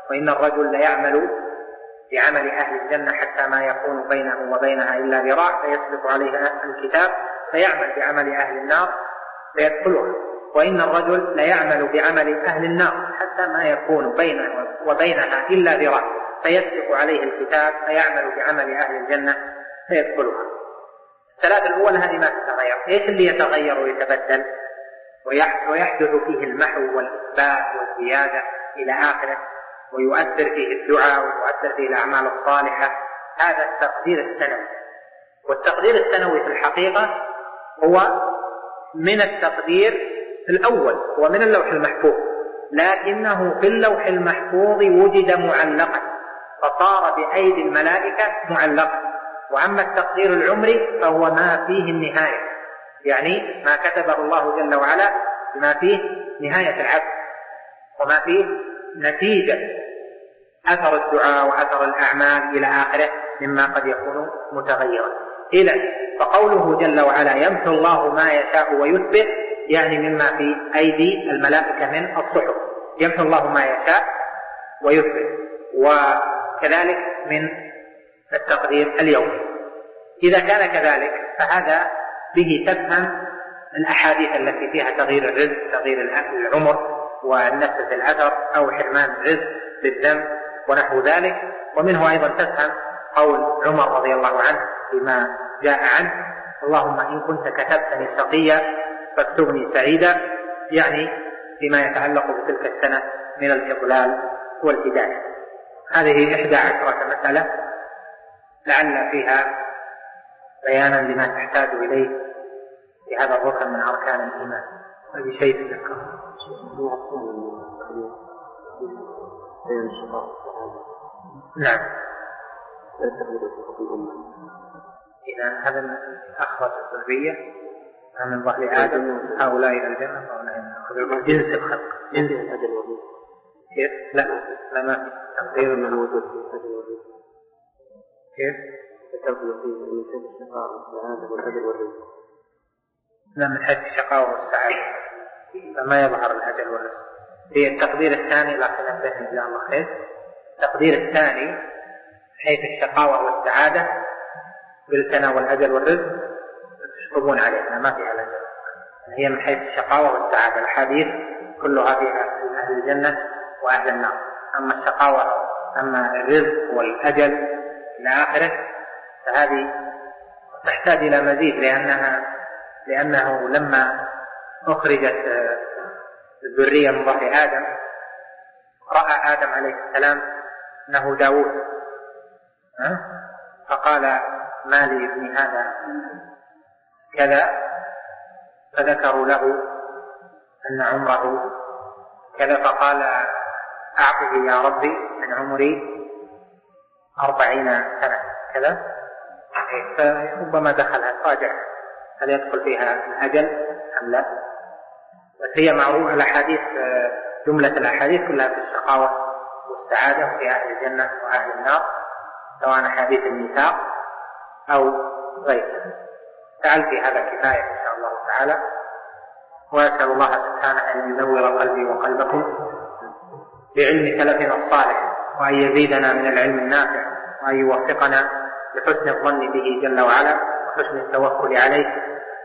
Speaker 1: وإن الرجل ليعمل بعمل أهل الجنة حتى ما يكون بينه وبينها إلا ذراع فيسبق عليها الكتاب فيعمل بعمل أهل النار فيدخلها، وإن الرجل ليعمل بعمل أهل النار حتى ما يكون بينه وبينها إلا ذراع فيسبق عليه الكتاب فيعمل بعمل أهل الجنة فيدخلها. الثلاثة الأول هذه ما تتغير. إيش اللي يتغير ويتبدل ويحدث فيه المحو والإثبات والزيادة إلى آخره ويؤثر فيه الدعاء ويؤثر فيه الأعمال الصالحة؟ هذا التقدير السنوي. والتقدير السنوي في الحقيقة هو من التقدير الأول ومن اللوح المحفوظ، لكنه في اللوح المحفوظ وجد معلقا فصار بأيدي الملائكة معلقا. وأما التقدير العمري فهو ما فيه النهاية، يعني ما كتبه الله جل وعلا بما فيه نهاية العبد وما فيه نتيجة أثر الدعاء وأثر الأعمال إلى آخره مما قد يكون متغيرا. إذن فقوله جل وعلا يمحو الله ما يشاء ويثبت يعني مما في أيدي الملائكة من الصحف، يمحو الله ما يشاء ويثبت. وكذلك من التقدير اليومي. إذا كان كذلك فهذا به تفهم الأحاديث التي فيها تغيير الرزق، تغيير العمر والنفس الأثر أو حرمان الرزق بالذنب ونحو ذلك. ومنه أيضا تفهم قول عمر رضي الله عنه فيما جاء عنه اللهم إن كنت كتبتني شقيا فاكتبني سعيدا، يعني فيما يتعلق بتلك السنة من الإضلال والهداية. هذه إحدى عشرة مسألة لعل فيها بيانا لما تحتاج إليه في هذا الركن من أركان الإيمان. هذه شيء تذكر. نعم. إذا هذا أخرج الذرية من ظهر آدم هؤلاء إلى الجنة وهؤلاء جنس الخلق جنس الأجل والرزق. كيف؟ لا لا ما في تقدير من الوجود في الأجل والرزق. كيف؟ ذكرت فيه من حيث الشقاء والسعادة والأجل والرزق. لا من حيث الشقاء والسعادة فما يظهر الأجل والرزق. في التقدير الثاني لكن نبهنا إن شاء الله خير. التقدير الثاني حيث الشقاوة والسعادة بالثناء والأجل والرزق تشطبون عليها ما فيها الأجل، هي من حيث الشقاوة والسعادة. الحديث كلها فيها أهل الجنة وأهل النار. أما الشقاوة أما الرزق والأجل إلى آخره فهذه تحتاج إلى مزيد، لأنها لأنه لما أخرجت الذرية من ظهر آدم رأى آدم عليه السلام أنه داود فقال ما لي ابن هذا كذا، فذكروا له أن عمره كذا فقال أعطه يا ربي من عمري أربعين سنة كذا. فربما دخلها راجع هل يدخل فيها الأجل أم لا. بس هي معروفة الأحاديث جملة الأحاديث كلها في الشقاوة والسعادة في أهل الجنة وأهل النار سواء حديث الميثاق أو غيره. تعال في هذا كفاية إن شاء الله تعالى، وأسأل الله سبحانه أن ينور قلبي وقلبكم بعلم سلفنا الصالح، وأن يزيدنا من العلم النافع، وأن يوفقنا لحسن الظن به جل وعلا وحسن التوكل عليه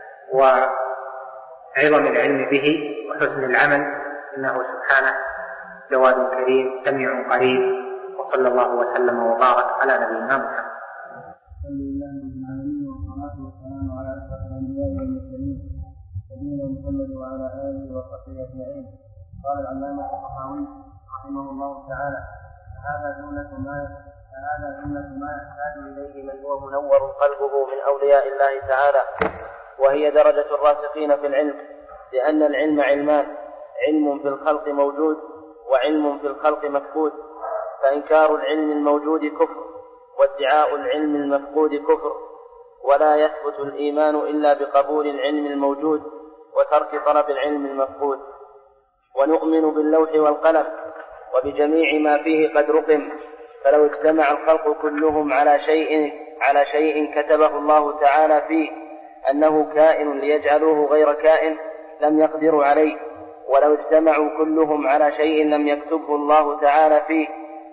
Speaker 1: وعظم العلم به وحسن العمل، إنه سبحانه جواد كريم سميع قريب. وصلى الله وسلم وبارك على نبينا محمد.
Speaker 2: الحمد لله رب العالمين والصلاة والسلام على أشرف الأنبياء والمرسلين نبينا محمد وعلى آله وصحبه أجمعين. قال العلامة الطحاوي رحمه الله تعالى فهذا جملة ما فهذا جملة ما يحتاج إليه من هو منور قلبه من أولياء الله تعالى، وهي درجة الراسخين في العلم، لأن العلم علمان: علم في الخلق موجود وعلم في الخلق مفقود، فإنكار العلم الموجود كفر، وادعاء العلم المفقود كفر، ولا يثبت الإيمان إلا بقبول العلم الموجود وترك طلب العلم المفقود. ونؤمن باللوح والقلم وبجميع ما فيه قد رقم، فلو اجتمع الخلق كلهم على شيء على شيء كتبه الله تعالى فيه أنه كائن ليجعلوه غير كائن لم يقدروا عليه، ولو اجتمعوا كلهم على شيء لم يكتبه الله تعالى فيه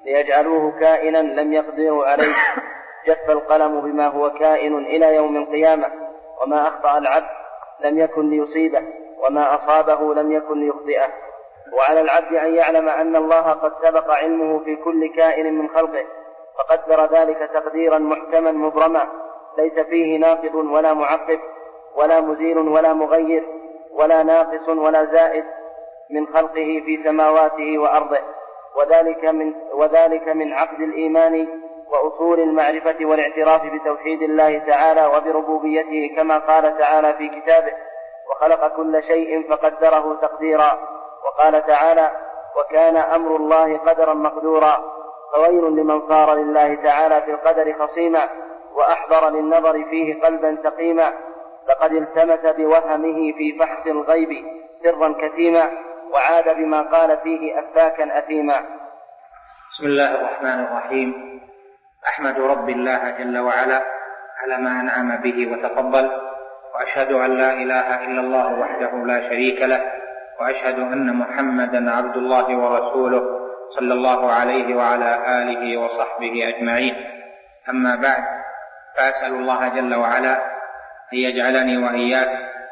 Speaker 2: ليجعلوه كائنا لم يقدروا عليه. جف القلم بما هو كائن إلى يوم القيامة، وما أخطأ العبد لم يكن ليصيبه، وما أصابه لم يكن ليخطئه. وعلى العبد أن يعلم أن الله قد سبق علمه في كل كائن من خلقه، فقدر ذلك تقديرا محكما مبرما ليس فيه ناقض ولا معقب ولا مزيل ولا مغير ولا ناقص ولا زائد من خلقه في سماواته وأرضه. وذلك من, وذلك من عقد الإيمان وأصول المعرفة والاعتراف بتوحيد الله تعالى وبربوبيته، كما قال تعالى في كتابه: وخلق كل شيء فقدره تقديرا. وقال تعالى: وكان أمر الله قدرا مقدورا. فويل لمن صار لله تعالى في القدر خصيما وأحضر للنظر فيه قلبا سقيما، لقد التمس بوهمه في فحص الغيب سرا كتيما، وعاد بما قال فيه أفاكا أثيما.
Speaker 1: بسم الله الرحمن الرحيم. أحمد رب الله جل وعلا على ما أنعم به وتفضل، وأشهد أن لا إله إلا الله وحده لا شريك له، وأشهد أن محمدا عبد الله ورسوله صلى الله عليه وعلى آله وصحبه أجمعين. أما بعد، فأسأل الله جل وعلا أن يجعلني وإياك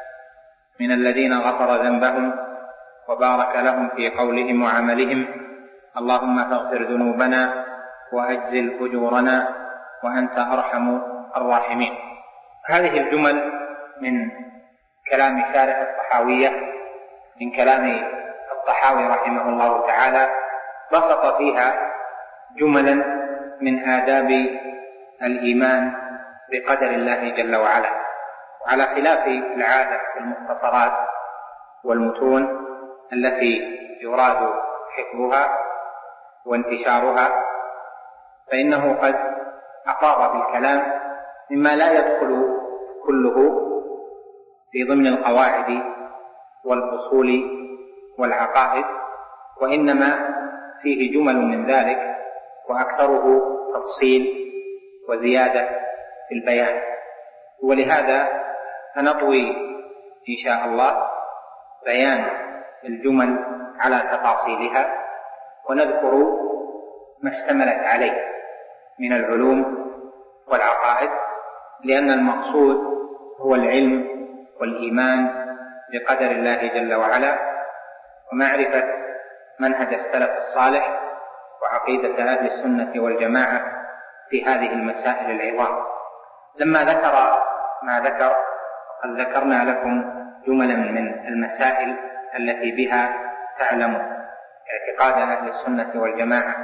Speaker 1: من الذين غفر ذنبهم وبارك لهم في قولهم وعملهم. اللهم فاغفر ذنوبنا وأجزل أجورنا وأنت أرحم الراحمين. هذه الجمل من كلام شارح الطحاوية، من كلام الطحاوي رحمه الله تعالى، بسط فيها جملا من آداب الإيمان بقدر الله جل وعلا، وعلى خلاف العادة في المختصرات والمتون التي يراد حفظها وانتشارها، فإنه قد أفاض في الكلام مما لا يدخل كله في ضمن القواعد والأصول والعقائد، وإنما فيه جمل من ذلك وأكثره تفصيل وزيادة في البيان. ولهذا سنطوي إن شاء الله بيان الجمل على تفاصيلها، ونذكر ما اشتملت عليه من العلوم والعقائد، لأن المقصود هو العلم والإيمان بقدر الله جل وعلا، ومعرفة منهج السلف الصالح وعقيدة أهل السنة والجماعة في هذه المسائل العظام. لما ذكر ما ذكر، قد ذكرنا لكم جملا من المسائل التي بها تعلم اعتقاد أهل السنة والجماعة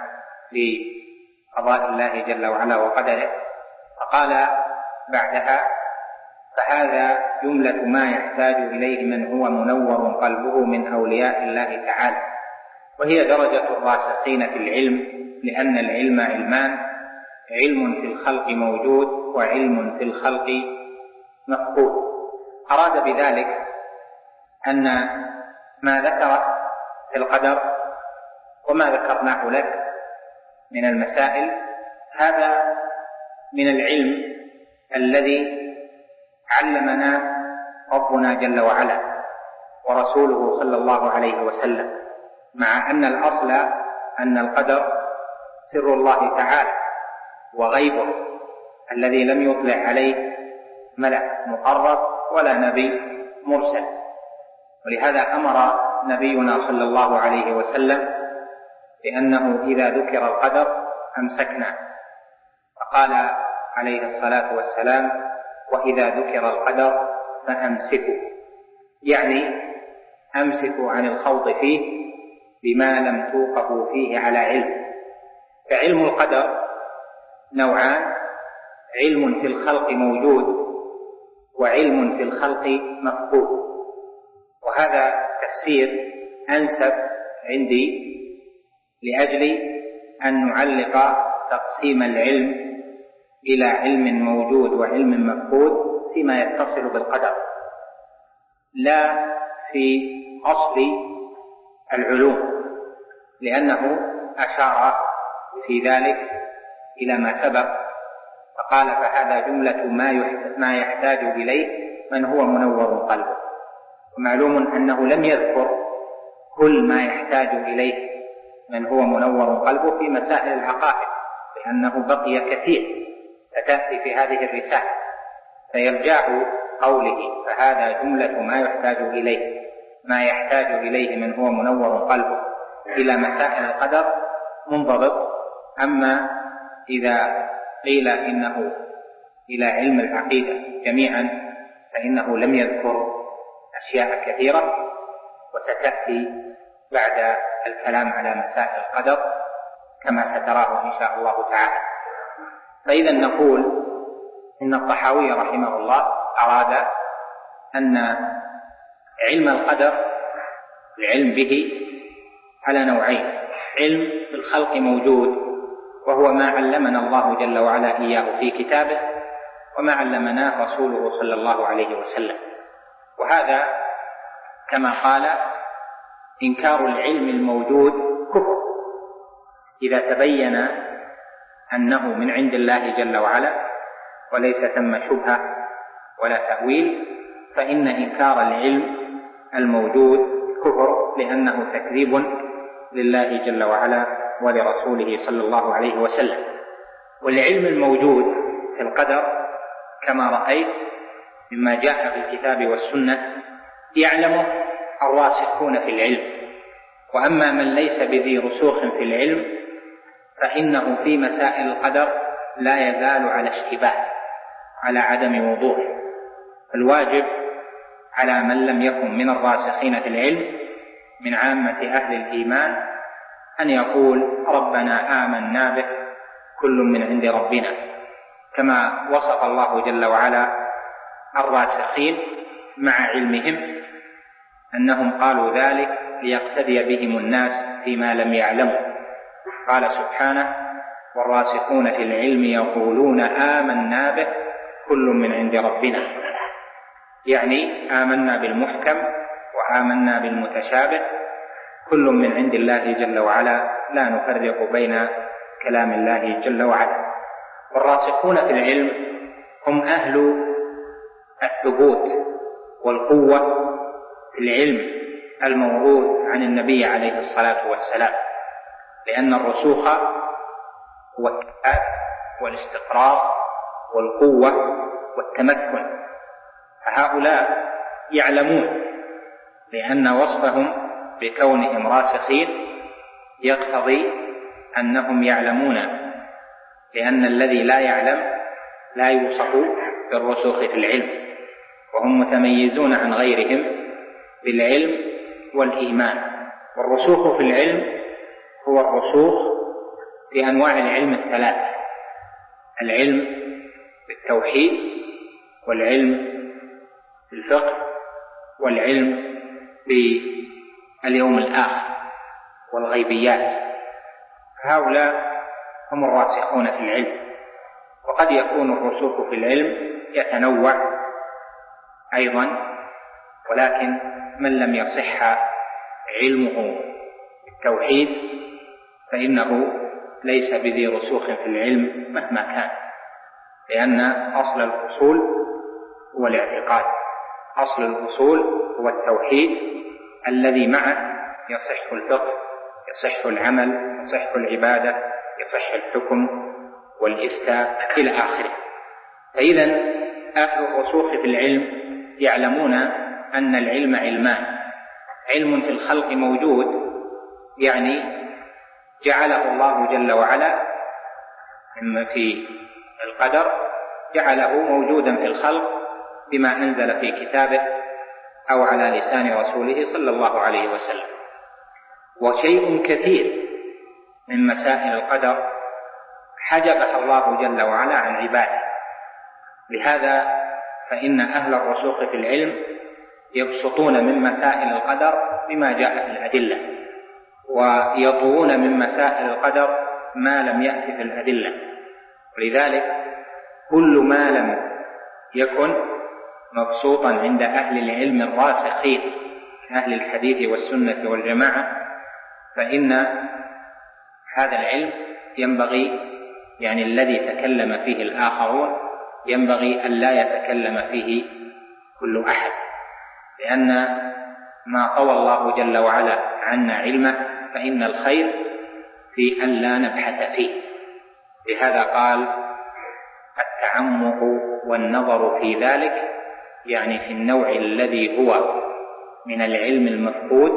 Speaker 1: بقضاء الله جل وعلا وقدره. فقال بعدها: فهذا جملة ما يحتاج إليه من هو منور قلبه من أولياء الله تعالى، وهي درجة الراسخين في العلم، لأن العلم علمان: علم في الخلق موجود وعلم في الخلق مفقود. أراد بذلك أن ما ذكر في القدر وما ذكرناه لك من المسائل هذا من العلم الذي علمنا ربنا جل وعلا ورسوله صلى الله عليه وسلم، مع أن الأصل أن القدر سر الله تعالى وغيبه الذي لم يطلع عليه ملك مقرب ولا نبي مرسل. ولهذا أمر نبينا صلى الله عليه وسلم بأنه إذا ذكر القدر أمسكنا، فقال عليه الصلاة والسلام: وإذا ذكر القدر فأمسكوا، يعني أمسكوا عن الخوض فيه بما لم توقفوا فيه على علم. فعلم القدر نوعان: علم في الخلق موجود وعلم في الخلق مفقود. وهذا تفسير أنسب عندي لأجل أن نعلق تقسيم العلم إلى علم موجود وعلم مفقود فيما يتصل بالقدر، لا في أصل العلوم، لأنه أشار في ذلك إلى ما سبق فقال: فهذا جملة ما يحتاج إليه من هو منور قلبه. ومعلوم أنه لم يذكر كل ما يحتاج إليه من هو منور قلبه في مسائل العقائد، لأنه بقي كثير ستأتي في هذه الرسالة. فيرجع قوله فهذا جملة ما يحتاج إليه ما يحتاج إليه من هو منور قلبه إلى مسائل القدر منضبط. أما إذا قيل إنه إلى علم العقيدة جميعا فإنه لم يذكر أشياء كثيرة، وستأتي بعد الكلام على مسائل القدر كما ستراه إن شاء الله تعالى. فإذا نقول إن الطحاوي رحمه الله أراد أن علم القدر العلم به على نوعين: علم بالخلق موجود وهو ما علمنا الله جل وعلا إياه في كتابه، وما علمناه رسوله صلى الله عليه وسلم. وهذا كما قال إنكار العلم الموجود كفر إذا تبين أنه من عند الله جل وعلا وليس ثم شبهة ولا تأويل، فإن إنكار العلم الموجود كفر، لأنه تكذيب لله جل وعلا ولرسوله صلى الله عليه وسلم. والعلم الموجود في القدر كما رأيت مما جاء في الكتاب والسنة يعلمه الراسخون في العلم، وأما من ليس بذي رسوخ في العلم فإنه في مسائل القدر لا يزال على اشتباه، على عدم وضوح. الواجب على من لم يكن من الراسخين في العلم من عامة أهل الإيمان أن يقول ربنا آمنا به كل من عند ربنا، كما وصف الله جل وعلا الراسخين مع علمهم أنهم قالوا ذلك ليقتدي بهم الناس فيما لم يعلموا. قال سبحانه والراسخون في العلم يقولون آمنا به كل من عند ربنا، يعني آمنا بالمحكم وآمنا بالمتشابه كل من عند الله جل وعلا، لا نفرق بين كلام الله جل وعلا. والراسخون في العلم هم أهل الثبوت والقوة في العلم الموروث عن النبي عليه الصلاة والسلام، لأن الرسوخ هو الثبات والاستقرار والقوة والتمكن، فهؤلاء يعلمون، لأن وصفهم بكونهم راسخين يقتضي أنهم يعلمون، لأن الذي لا يعلم لا يوصف بالرسوخ في العلم، وهم متميزون عن غيرهم بالعلم والإيمان. والرسوخ في العلم هو الرسوخ في أنواع العلم الثلاث: العلم بالتوحيد، والعلم بالفقه، والعلم باليوم الآخر والغيبيات. هؤلاء هم الراسخون في العلم. وقد يكون الرسوخ في العلم يتنوع أيضا، ولكن من لم يصح علمه بالتوحيد فإنه ليس بذي رسوخ في العلم مهما كان، لأن أصل الأصول هو الاعتقاد، أصل الأصول هو التوحيد الذي معه يصح الفقه، يصح العمل، يصح العبادة، يصح الحكم والإفتاء إلى آخره. فإذا أهل الرسوخ في العلم يعلمون أن العلم علمان: علم في الخلق موجود، يعني جعله الله جل وعلا إما في القدر جعله موجودا في الخلق بما أنزل في كتابه أو على لسان رسوله صلى الله عليه وسلم. وشيء كثير من مسائل القدر حجبها الله جل وعلا عن عباده، لهذا فإن أهل الرسوخ في العلم يبسطون من مسائل القدر بما جاء في الأدلة، ويطوون من مسائل القدر ما لم يأتي في الأدلة. ولذلك كل ما لم يكن مبسوطا عند أهل العلم الراسخين أهل الحديث والسنة والجماعة فإن هذا العلم ينبغي، يعني الذي تكلم فيه الآخرون ينبغي أن لا يتكلم فيه كل أحد، لأن ما طوى الله جل وعلا عنا علمه فإن الخير
Speaker 3: في أن لا نبحث فيه. لهذا قال التعمق والنظر في ذلك، يعني في النوع الذي هو من العلم المفقود،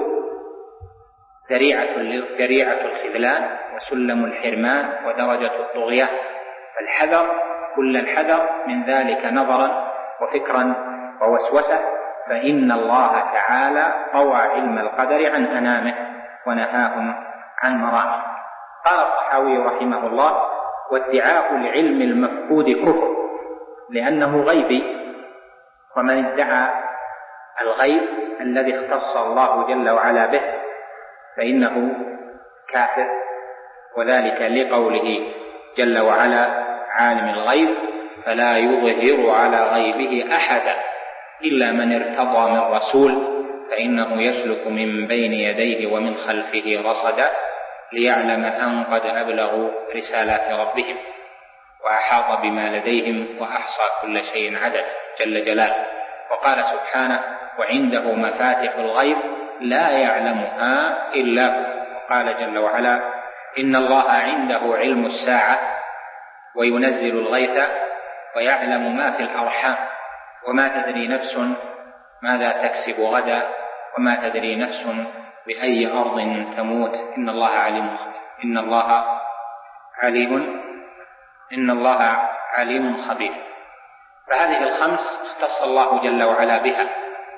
Speaker 3: ذريعة الخذلان وسلم الحرمان ودرجة الطغيان، فالحذر كل الحذر من ذلك نظرا وفكرا ووسوسة، فإن الله تعالى طوى علم القدر عن أنامه ونهاهم عن مرامه. قال الطحاوي رحمه الله: وادعاء العلم المفقود كفر لأنه غيبي، ومن ادعى الغيب الذي اختص الله جل وعلا به فإنه كافر، وذلك لقوله جل وعلا: عالم الغيب فلا يظهر على غيبه أحدا إلا من ارتضى من رسول فإنه يسلك من بين يديه ومن خلفه رصدا ليعلم أن قد أبلغوا رسالات ربهم وأحاط بما لديهم وأحصى كل شيء عدد جل جلاله. وقال سبحانه: وعنده مفاتح الغيب لا يعلمها إلا هو. وقال جل وعلا: إن الله عنده علم الساعة وينزل الغيث ويعلم ما في الأرحام وما تدري نفس ماذا تكسب غدا وما تدري نفس بأي أرض تموت إن الله عليم إن الله عليم إن الله عليم خبير. فهذه الخمس اختص الله جل وعلا بها.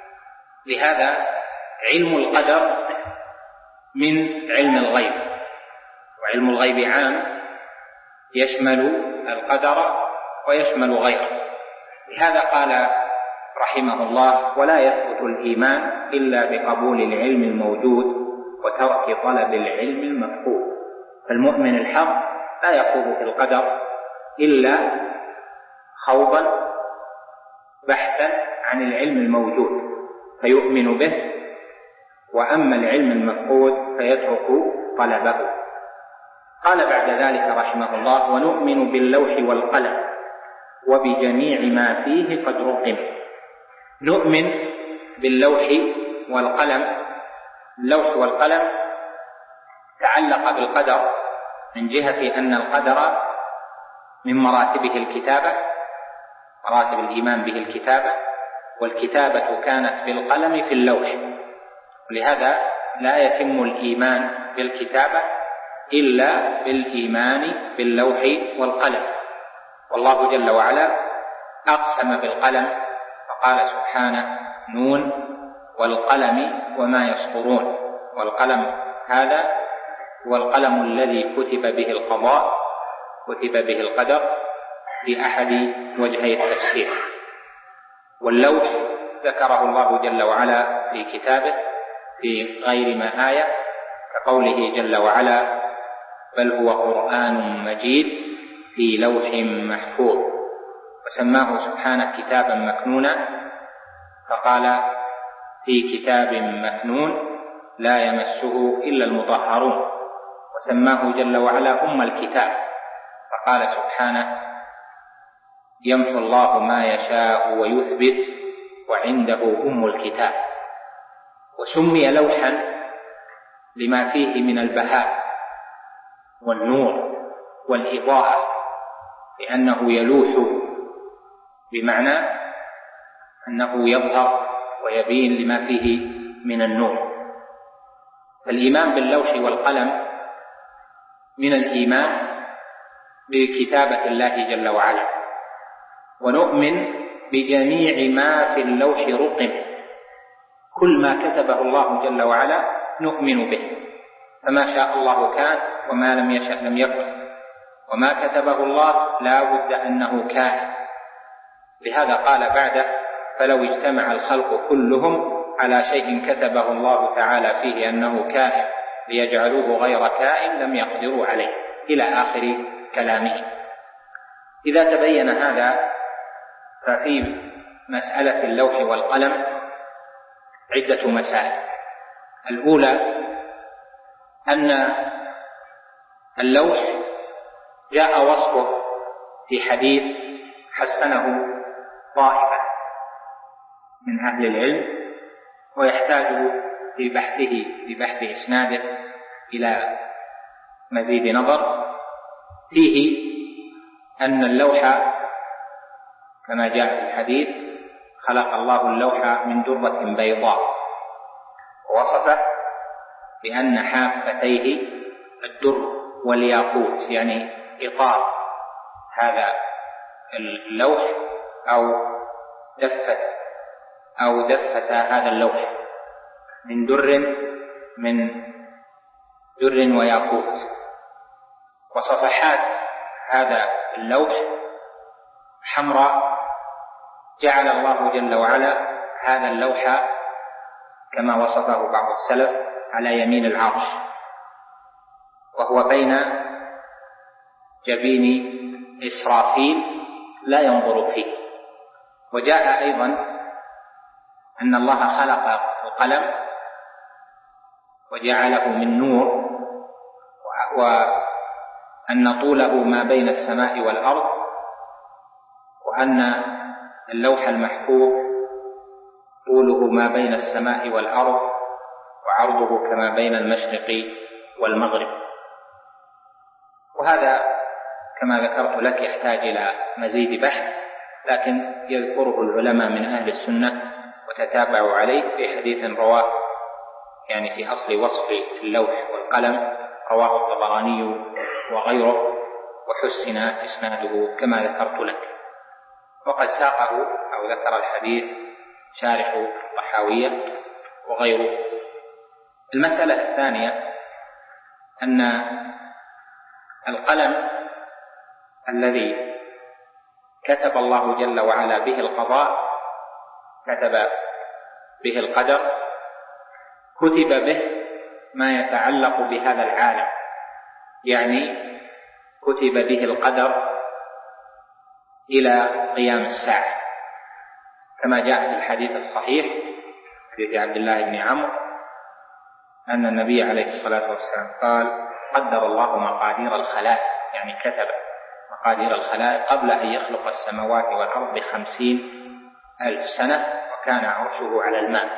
Speaker 3: لهذا علم القدر من علم الغيب، وعلم الغيب عام يشمل القدر ويشمل غيره. لهذا قال رحمه الله: ولا يثبت الإيمان إلا بقبول العلم الموجود وترك طلب العلم المفقود. فالمؤمن الحق لا يخوض في القدر إلا خوضا بحثا عن العلم الموجود فيؤمن به، وأما العلم المفقود فيترك طلبه. قال بعد ذلك رحمه الله: ونؤمن باللوح والقلم وبجميع ما فيه قد رقم. نؤمن باللوح والقلم. اللوح والقلم تعلق بالقدر من جهة أن القدر من مراتبه الكتابة، مراتب الإيمان به الكتابة، والكتابة كانت بالقلم في اللوح، ولهذا لا يتم الإيمان بالكتابة إلا بالإيمان باللوح والقلم. والله جل وعلا أقسم بالقلم فقال سبحانه: نون والقلم وما يسطرون. والقلم هذا هو القلم الذي كتب به القضاء، كتب به القدر في أحد وجهي التفسير. واللوح ذكره الله جل وعلا في كتابه في غير ما آية، كقوله جل وعلا: بل هو قرآن مجيد في لوح محفوظ. وسماه سبحانه كتابا مكنونا فقال: في كتاب مكنون لا يمسه إلا المطهرون. وسماه جل وعلا أم الكتاب فقال سبحانه: يمحو الله ما يشاء ويثبت وعنده أم الكتاب. وسمي لوحا لما فيه من البهاء والنور والإضاءة، لأنه يلوح بمعنى أنه يظهر ويبين لما فيه من النور. فالإيمان باللوح والقلم من الإيمان بكتابة الله جل وعلا. ونؤمن بجميع ما في اللوح رقم، كل ما كتبه الله جل وعلا نؤمن به، فما شاء الله كان وما لم يشأ لم يكن، وما كتبه الله لا بد أنه كان. لهذا قال بعده: فلو اجتمع الخلق كلهم على شيء كتبه الله تعالى فيه أنه كائن ليجعلوه غير كائن لم يقدروا عليه، إلى آخر كلامه. إذا تبين هذا ففي مسألة اللوح والقلم عدة مسائل. الأولى أن اللوح جاء وصفه في حديث حسنه طائفة من أهل العلم، ويحتاج في بحثه في بحث إسناده إلى مزيد نظر فيه أن اللوح كما جاء في الحديث خلق الله اللوح من درة بيضاء، ووصفه بأن حافتيه الدر والياقوت، يعني إطار هذا اللوح أو دفة أو دفة هذا اللوح من در من در وياقوت. وصفحات هذا اللوح حمراء، جعل الله جل وعلا هذا اللوح كما وصفه بعض السلف على يمين العرش، وهو بين جبين إسرافيل لا ينظر فيه. وجاء أيضا أن الله خلق القلم وجعله من نور، وأن طوله ما بين السماء والأرض، وأن اللوح المحفوظ طوله ما بين السماء والأرض وعرضه كما بين المشرق والمغرب. وهذا كما ذكرت لك يحتاج إلى مزيد بحث، لكن يذكره العلماء من أهل السنة وتتابعوا عليه في حديث رواه يعني في أصل وصف اللوح والقلم، رواه الطبراني وغيره، وحسن إسناده كما ذكرت لك. وقد ساقه أو ذكر الحديث شارح الطحاوية وغيره. المسألة الثانية أن القلم الذي كتب الله جل وعلا به القضاء، كتب به القدر، كتب به ما يتعلق بهذا العالم، يعني كتب به القدر إلى قيام الساعة، كما جاء في الحديث الصحيح حديث عبد الله بن عمرو أن النبي عليه الصلاة والسلام قال: قدر الله مقادير الخلائق، يعني كتب مقادير الخلائق قبل أن يخلق السماوات والأرض بخمسين ألف سنة، وكان عرشه على الماء.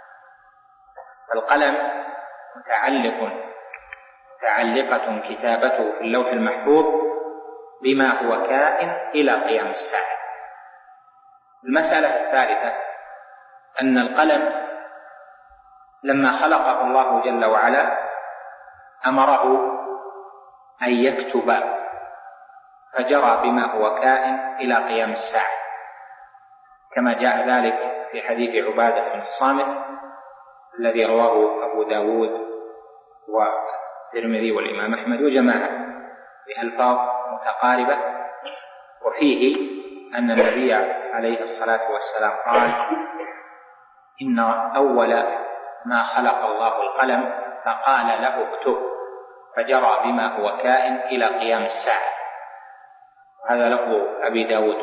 Speaker 3: فالقلم متعلق متعلقة كتابته في اللوح المحفوظ بما هو كائن إلى قيام الساعة. المسألة الثالثة أن القلم لما خلقه الله جل وعلا أمره أن يكتب، فجرى بما هو كائن إلى قيام الساعة، كما جاء ذلك في حديث عبادة بن الصامت الذي رواه أبو داود والترمذي والإمام أحمد وجماعة بألفاظ متقاربة، وفيه أن النبي عليه الصلاة والسلام قال: إن أول ما خلق الله القلم فقال له اكتب، فجرى بما هو كائن إلى قيام الساعة. هذا لفظ أبي داود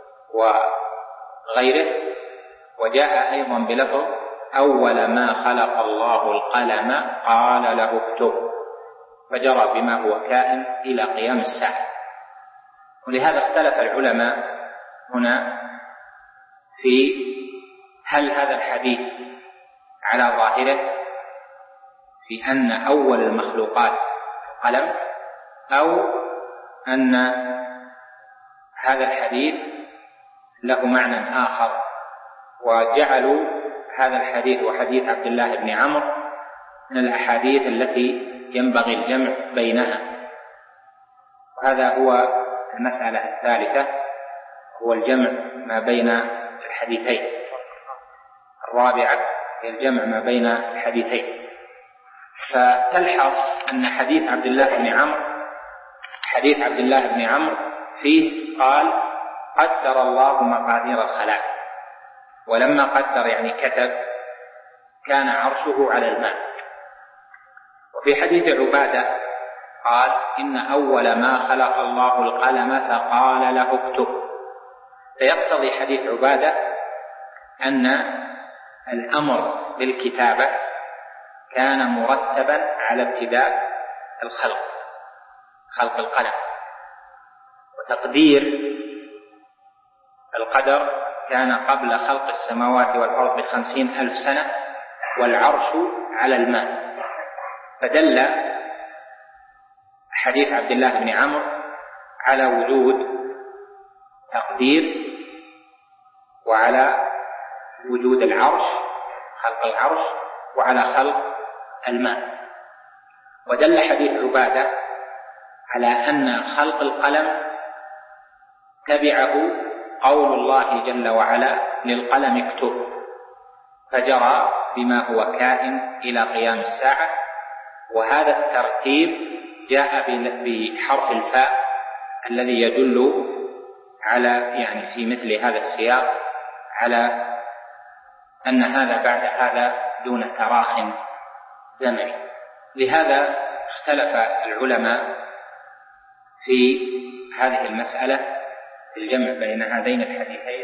Speaker 3: وغيره. وجاء أيضا بلفظ: أول ما خلق الله القلم قال له اكتب، فجرى بما هو كائن إلى قيام الساعة. ولهذا اختلف العلماء هنا في هل هذا الحديث على ظاهره في أن أول المخلوقات القلم، أو أن هذا الحديث له معنى آخر، وجعلوا هذا الحديث وحديث عبد الله بن عمرو من الأحاديث التي ينبغي الجمع بينها. وهذا هو المسألة الثالثة، هو الجمع ما بين الحديثين. الرابعة هي الجمع ما بين الحديثين. فتلحظ أن حديث عبد الله بن عمرو حديث عبد الله بن عمرو فيه قال: قدر الله مقادير الخلائق، ولما قدر يعني كتب، كان عرشه على الماء. وفي حديث عبادة قال: إن أول ما خلق الله القلم فقال له اكتب. فيقتضي حديث عبادة أن الأمر بالكتابة كان مرتبا على ابتداء الخلق، خلق القلم، وتقدير القدر كان قبل خلق السماوات والأرض بخمسين ألف سنة، والعرش على الماء. فدل حديث عبد الله بن عمرو على وجود تقدير وعلى وجود العرش، خلق العرش، وعلى خلق الماء. ودل حديث عبادة على أن خلق القلم تبعه قول الله جل وعلا للقلم اكتب، فجرى بما هو كائن إلى قيام الساعة. وهذا الترتيب جاء بحرف الفاء الذي يدل على يعني في مثل هذا السياق على أن هذا بعد هذا دون تراخ زمني. لهذا اختلف العلماء في هذه المسألة في الجمع بين هذين الحديثين،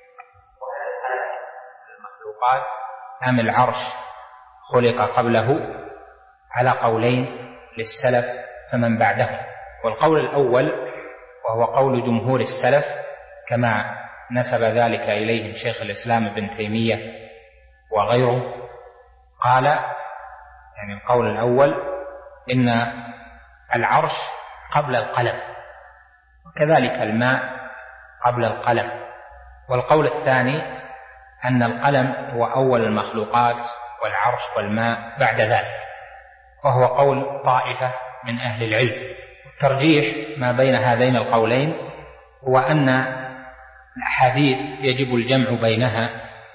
Speaker 3: المخلوقات أم العرش خلق قبله، على قولين للسلف فمن بعدهم. والقول الأول وهو قول جمهور السلف كما نسب ذلك إليهم شيخ الإسلام ابن تيمية وغيره، قال يعني القول الأول إن العرش قبل القلم، وكذلك الماء قبل القلم. والقول الثاني أن القلم هو أول المخلوقات والعرش والماء بعد ذلك، وهو قول طائفة من أهل العلم. الترجيح ما بين هذين القولين هو أن الأحاديث يجب الجمع بينها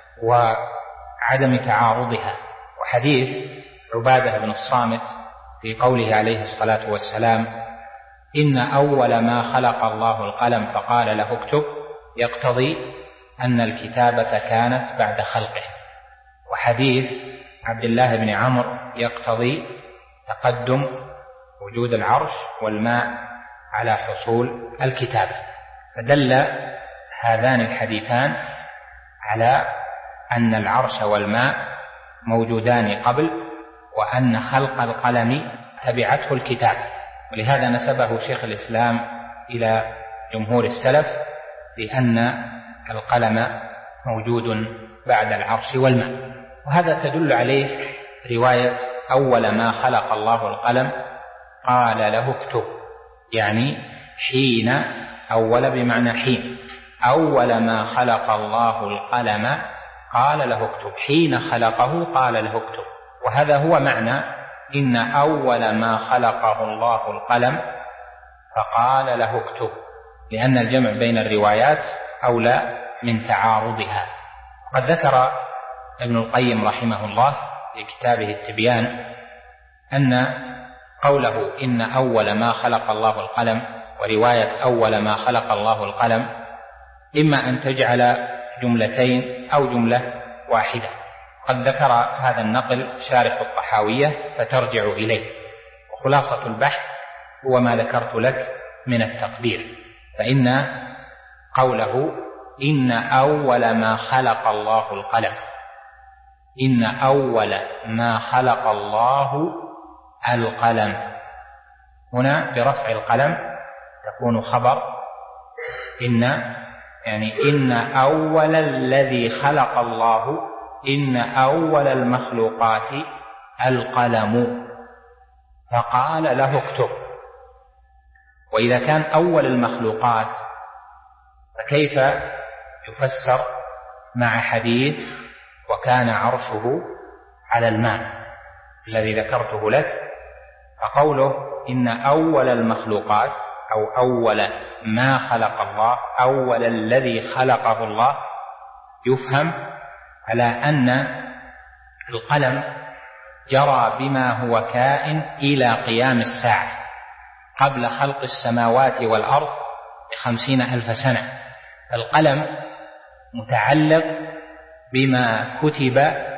Speaker 3: وعدم تعارضها. وحديث عبادة بن الصامت في قوله عليه الصلاة والسلام إن أول ما خلق الله القلم فقال له اكتب، يقتضي أن الكتابة كانت بعد خلقه. وحديث عبد الله بن عمرو يقتضي تقدم وجود العرش والماء على حصول الكتابة. فدل هذان الحديثان على أن العرش والماء موجودان قبل، وأن خلق القلم تبعته الكتابة. ولهذا نسبه شيخ الإسلام إلى جمهور السلف لأن القلم موجود بعد العرش والماء. وهذا تدل عليه رواية أول ما خلق الله القلم قال له اكتب، يعني حين، أول بمعنى حين، أول ما خلق الله القلم قال له اكتب، حين خلقه قال له اكتب. وهذا هو معنى إن أول ما خلقه الله القلم فقال له اكتب، لأن الجمع بين الروايات أولى من تعارضها. وقد ذكر ابن القيم رحمه الله في كتابه التبيان أن قوله إن أول ما خلق الله القلم ورواية أول ما خلق الله القلم إما أن تجعل جملتين أو جملة واحدة. قد ذكر هذا النقل شارح الطحاوية فترجع إليه. وخلاصة البحث هو ما ذكرت لك من التقدير، فإن قوله إن أول ما خلق الله القلم، إن أول ما خلق الله القلم، هنا برفع القلم تكون خبر إن، يعني إن أول الذي خلق الله، إن أول المخلوقات القلم فقال له اكتب. وإذا كان أول المخلوقات فكيف يفسر مع حديث وكان عرشه على الماء الذي ذكرته لك؟ فقوله إن أول المخلوقات أو أول ما خلق الله، أول الذي خلقه الله، يفهم على أن القلم جرى بما هو كائن إلى قيام الساعة قبل خلق السماوات والأرض بخمسين ألف سنة. القلم متعلق بما كتب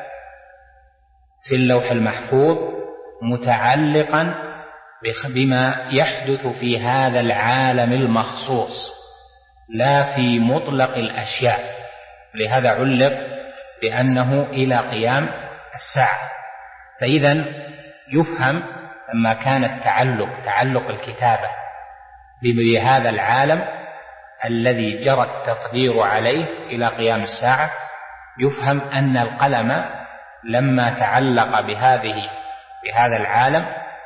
Speaker 3: في اللوح المحفوظ، متعلقا بما يحدث في هذا العالم المخصوص لا في مطلق الأشياء. لهذا علق بأنه إلى قيام الساعة. فإذا يفهم لما كان التعلق تعلق الكتابة بهذا العالم الذي جرى التقدير عليه إلى قيام الساعة، يفهم أن القلم لما تعلق بهذه بهذا العالم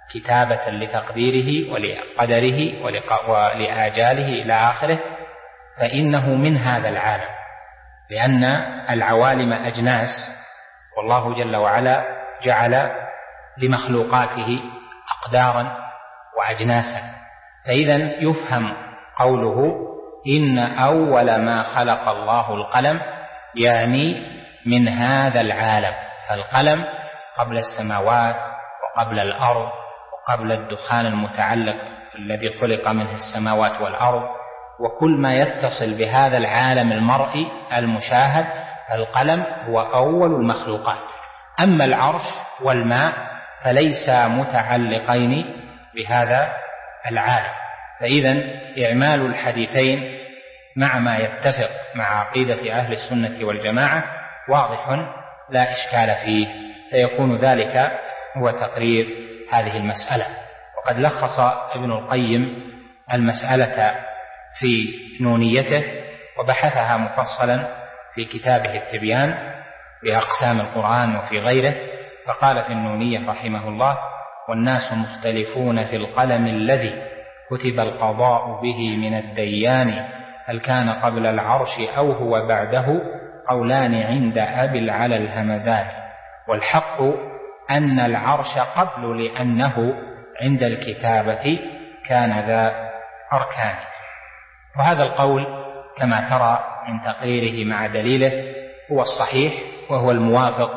Speaker 3: كتابة لتقديره ولقدره ولآجاله إلى آخره، فإنه من هذا العالم، لأن العوالم أجناس، والله جل وعلا جعل لمخلوقاته أقدارا وأجناسا. فإذا يفهم قوله إن أول ما خلق الله القلم، يعني من هذا العالم. فالقلم قبل السماوات وقبل الأرض وقبل الدخان المتعلق الذي خلق منه السماوات والأرض، وكل ما يتصل بهذا العالم المرئي المشاهد، فالقلم هو أول المخلوقات. أما العرش والماء فليسا متعلقين بهذا العالم. فإذا إعمال الحديثين مع ما يتفق مع عقيدة أهل السنة والجماعة واضح لا إشكال فيه، فيكون ذلك هو تقرير هذه المسألة. وقد لخص ابن القيم المسألة في نونيته وبحثها مفصلا في كتابه التبيان بأقسام القرآن وفي غيره، فقال في النونية رحمه الله: والناس مختلفون في القلم الذي كتب القضاء به من الديان، هل كان قبل العرش أو هو بعده، قولان عند أبي العلا الهمدان، والحق أن العرش قبل لأنه عند الكتابة كان ذا أركان. وهذا القول كما ترى من تقريره مع دليله هو الصحيح، وهو الموافق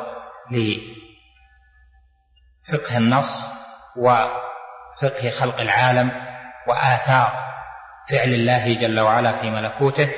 Speaker 3: لفقه النص وفقه خلق العالم وآثار فعل الله جل وعلا في ملكوته،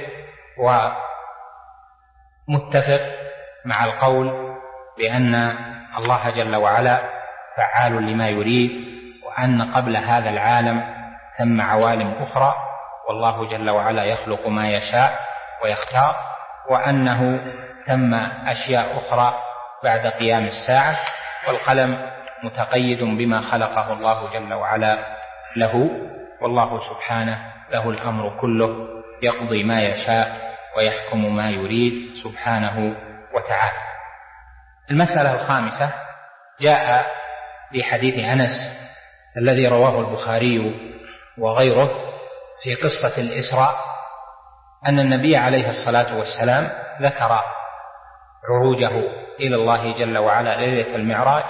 Speaker 3: ومتفق مع القول بأن الله جل وعلا فعال لما يريد، وأن قبل هذا العالم ثم عوالم أخرى، والله جل وعلا يخلق ما يشاء ويختار، وأنه ثم أشياء أخرى بعد قيام الساعة، والقلم متقيد بما خلقه الله جل وعلا له، والله سبحانه له الأمر كله، يقضي ما يشاء ويحكم ما يريد سبحانه وتعالى. المسألة الخامسة جاء في حديث أنس الذي رواه البخاري وغيره في قصة الإسراء، أن النبي عليه الصلاة والسلام ذكر عروجه إلى الله جل وعلا ليلة المعراج،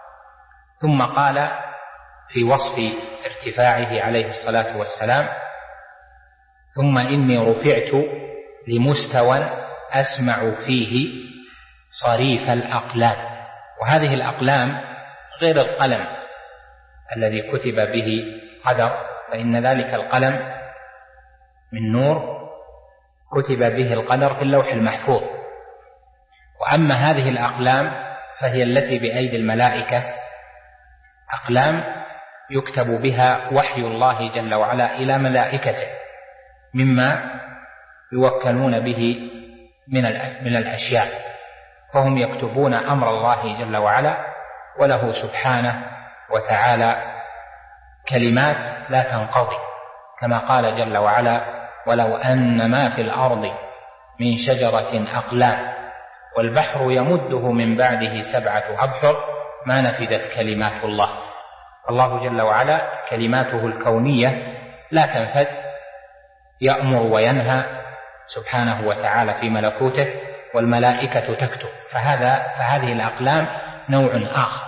Speaker 3: ثم قال في وصف ارتفاعه عليه الصلاة والسلام: ثم إني رفعت لمستوى أسمع فيه صريف الأقلام. وهذه الأقلام غير القلم الذي كتب به قدر، فإن ذلك القلم من نور كتب به القدر في اللوح المحفوظ. وأما هذه الأقلام فهي التي بأيدي الملائكة، أقلام يكتب بها وحي الله جل وعلا إلى ملائكته مما يوكلون به من الأشياء، فهم يكتبون أمر الله جل وعلا، وله سبحانه وتعالى كلمات لا تنقضي، كما قال جل وعلا: ولو أن ما في الأرض من شجرة أقلام والبحر يمده من بعده سبعة أبحر ما نفدت كلمات الله. الله جل وعلا كلماته الكونية لا تنفد، يأمر وينهى سبحانه وتعالى في ملكوته، والملائكة تكتب. فهذا فهذه الأقلام نوع آخر،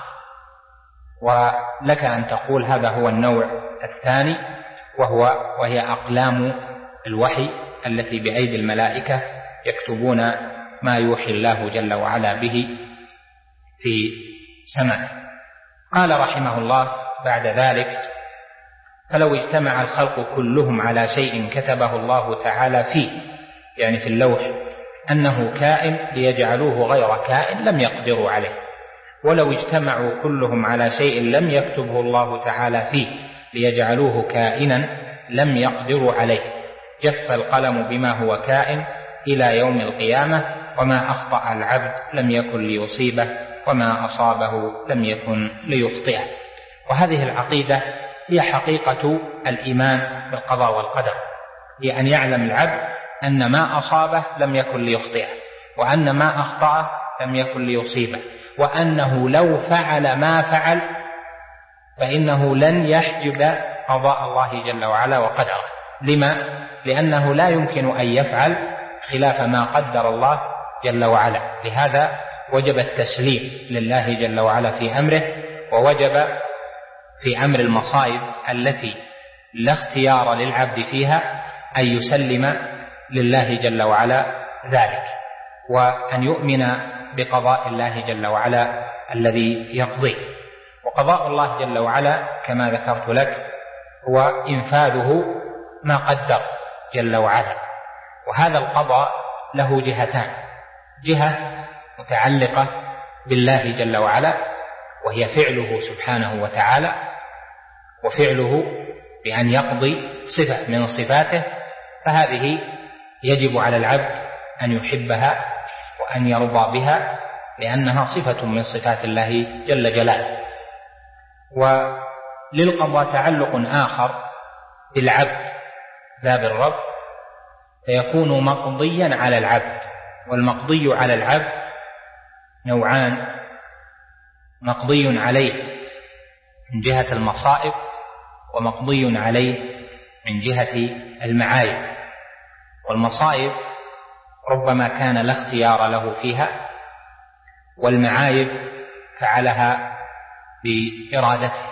Speaker 3: ولك أن تقول هذا هو النوع الثاني، وهو وهي أقلام الوحي التي بأيدي الملائكة يكتبون ما يوحي الله جل وعلا به في سماء. قال رحمه الله بعد ذلك: فلو اجتمع الخلق كلهم على شيء كتبه الله تعالى فيه، يعني في اللوح، أنه كائن ليجعلوه غير كائن لم يقدروا عليه، ولو اجتمعوا كلهم على شيء لم يكتبه الله تعالى فيه ليجعلوه كائنا لم يقدروا عليه، جف القلم بما هو كائن إلى يوم القيامة، وما أخطأ العبد لم يكن ليصيبه، وما أصابه لم يكن ليخطئه. وهذه العقيدة هي حقيقة الإيمان بالقضاء والقدر، هي أن يعلم العبد أن ما أصابه لم يكن ليخطئه، وأن ما أخطأه لم يكن ليصيبه، وأنه لو فعل ما فعل فإنه لن يحجب قضاء الله جل وعلا وقدره. لما؟ لأنه لا يمكن أن يفعل خلاف ما قدر الله جل وعلا. لهذا وجب التسليم لله جل وعلا في أمره، ووجب في أمر المصائب التي لا اختيار للعبد فيها أن يسلم لله جل وعلا ذلك، وأن يؤمن بقضاء الله جل وعلا الذي يقضيه. وقضاء الله جل وعلا كما ذكرت لك هو إنفاذه ما قدر جل وعلا، وهذا القضاء له جهتان: جهة متعلقة بالله جل وعلا وهي فعله سبحانه وتعالى، وفعله بأن يقضي صفة من صفاته، فهذه يجب على العبد أن يحبها وأن يرضى بها لأنها صفة من صفات الله جل جلاله. وللقضاء تعلق آخر بالعبد لا بالرب، فيكون مقضيا على العبد. والمقضي على العبد نوعان: مقضي عليه من جهة المصائب، ومقضي عليه من جهة المعايب. والمصائب ربما كان لا اختيار له فيها، والمعايب فعلها بإرادته.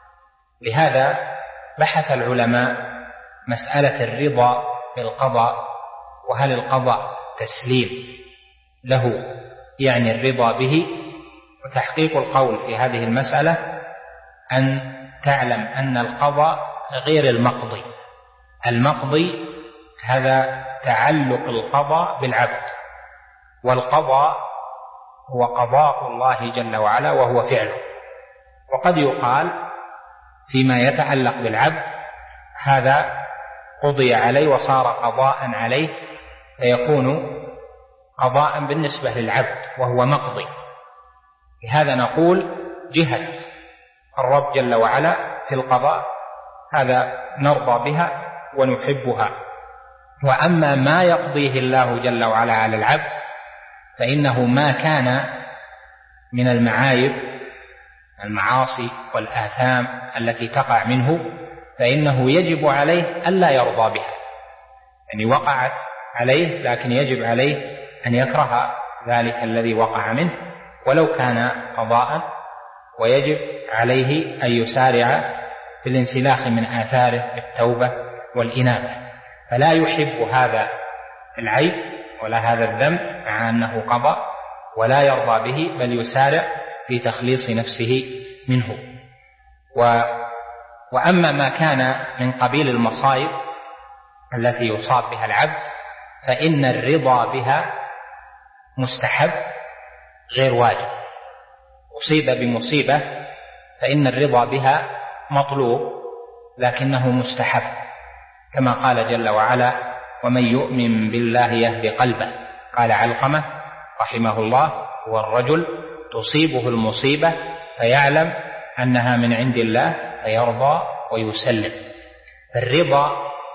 Speaker 3: لهذا بحث العلماء مسألة الرضا بالقضاء، وهل القضاء تسليم له يعني الرضا به؟ وتحقيق القول في هذه المسألة أن تعلم أن القضاء غير المقضي. المقضي هذا تعلق القضاء بالعبد، والقضاء هو قضاء الله جل وعلا وهو فعله. وقد يقال فيما يتعلق بالعبد هذا قضي عليه وصار قضاء عليه، فيكون قضاء بالنسبة للعبد وهو مقضي. لهذا نقول جهة الرب جل وعلا في القضاء هذا نرضى بها ونحبها. وأما ما يقضيه الله جل وعلا على العبد فإنه ما كان من المعايب المعاصي والآثام التي تقع منه، فإنه يجب عليه ألا يرضى بها. يعني وقعت عليه لكن يجب عليه أن يكره ذلك الذي وقع منه ولو كان قضاء، ويجب عليه أن يسارع في الانسلاخ من آثاره بالتوبة والإنابة. فلا يحب هذا العيب ولا هذا الذنب مع أنه قضى، ولا يرضى به، بل يسارع في تخليص نفسه منه. و وأما ما كان من قبيل المصائب التي يصاب بها العبد فإن الرضا بها مستحب غير واجب. أصيب بمصيبة فإن الرضا بها مطلوب لكنه مستحب، كما قال جل وعلا: ومن يؤمن بالله يهد قلبه. قال علقمة رحمه الله: هو الرجل تصيبه المصيبة فيعلم أنها من عند الله فيرضى ويسلم. الرضا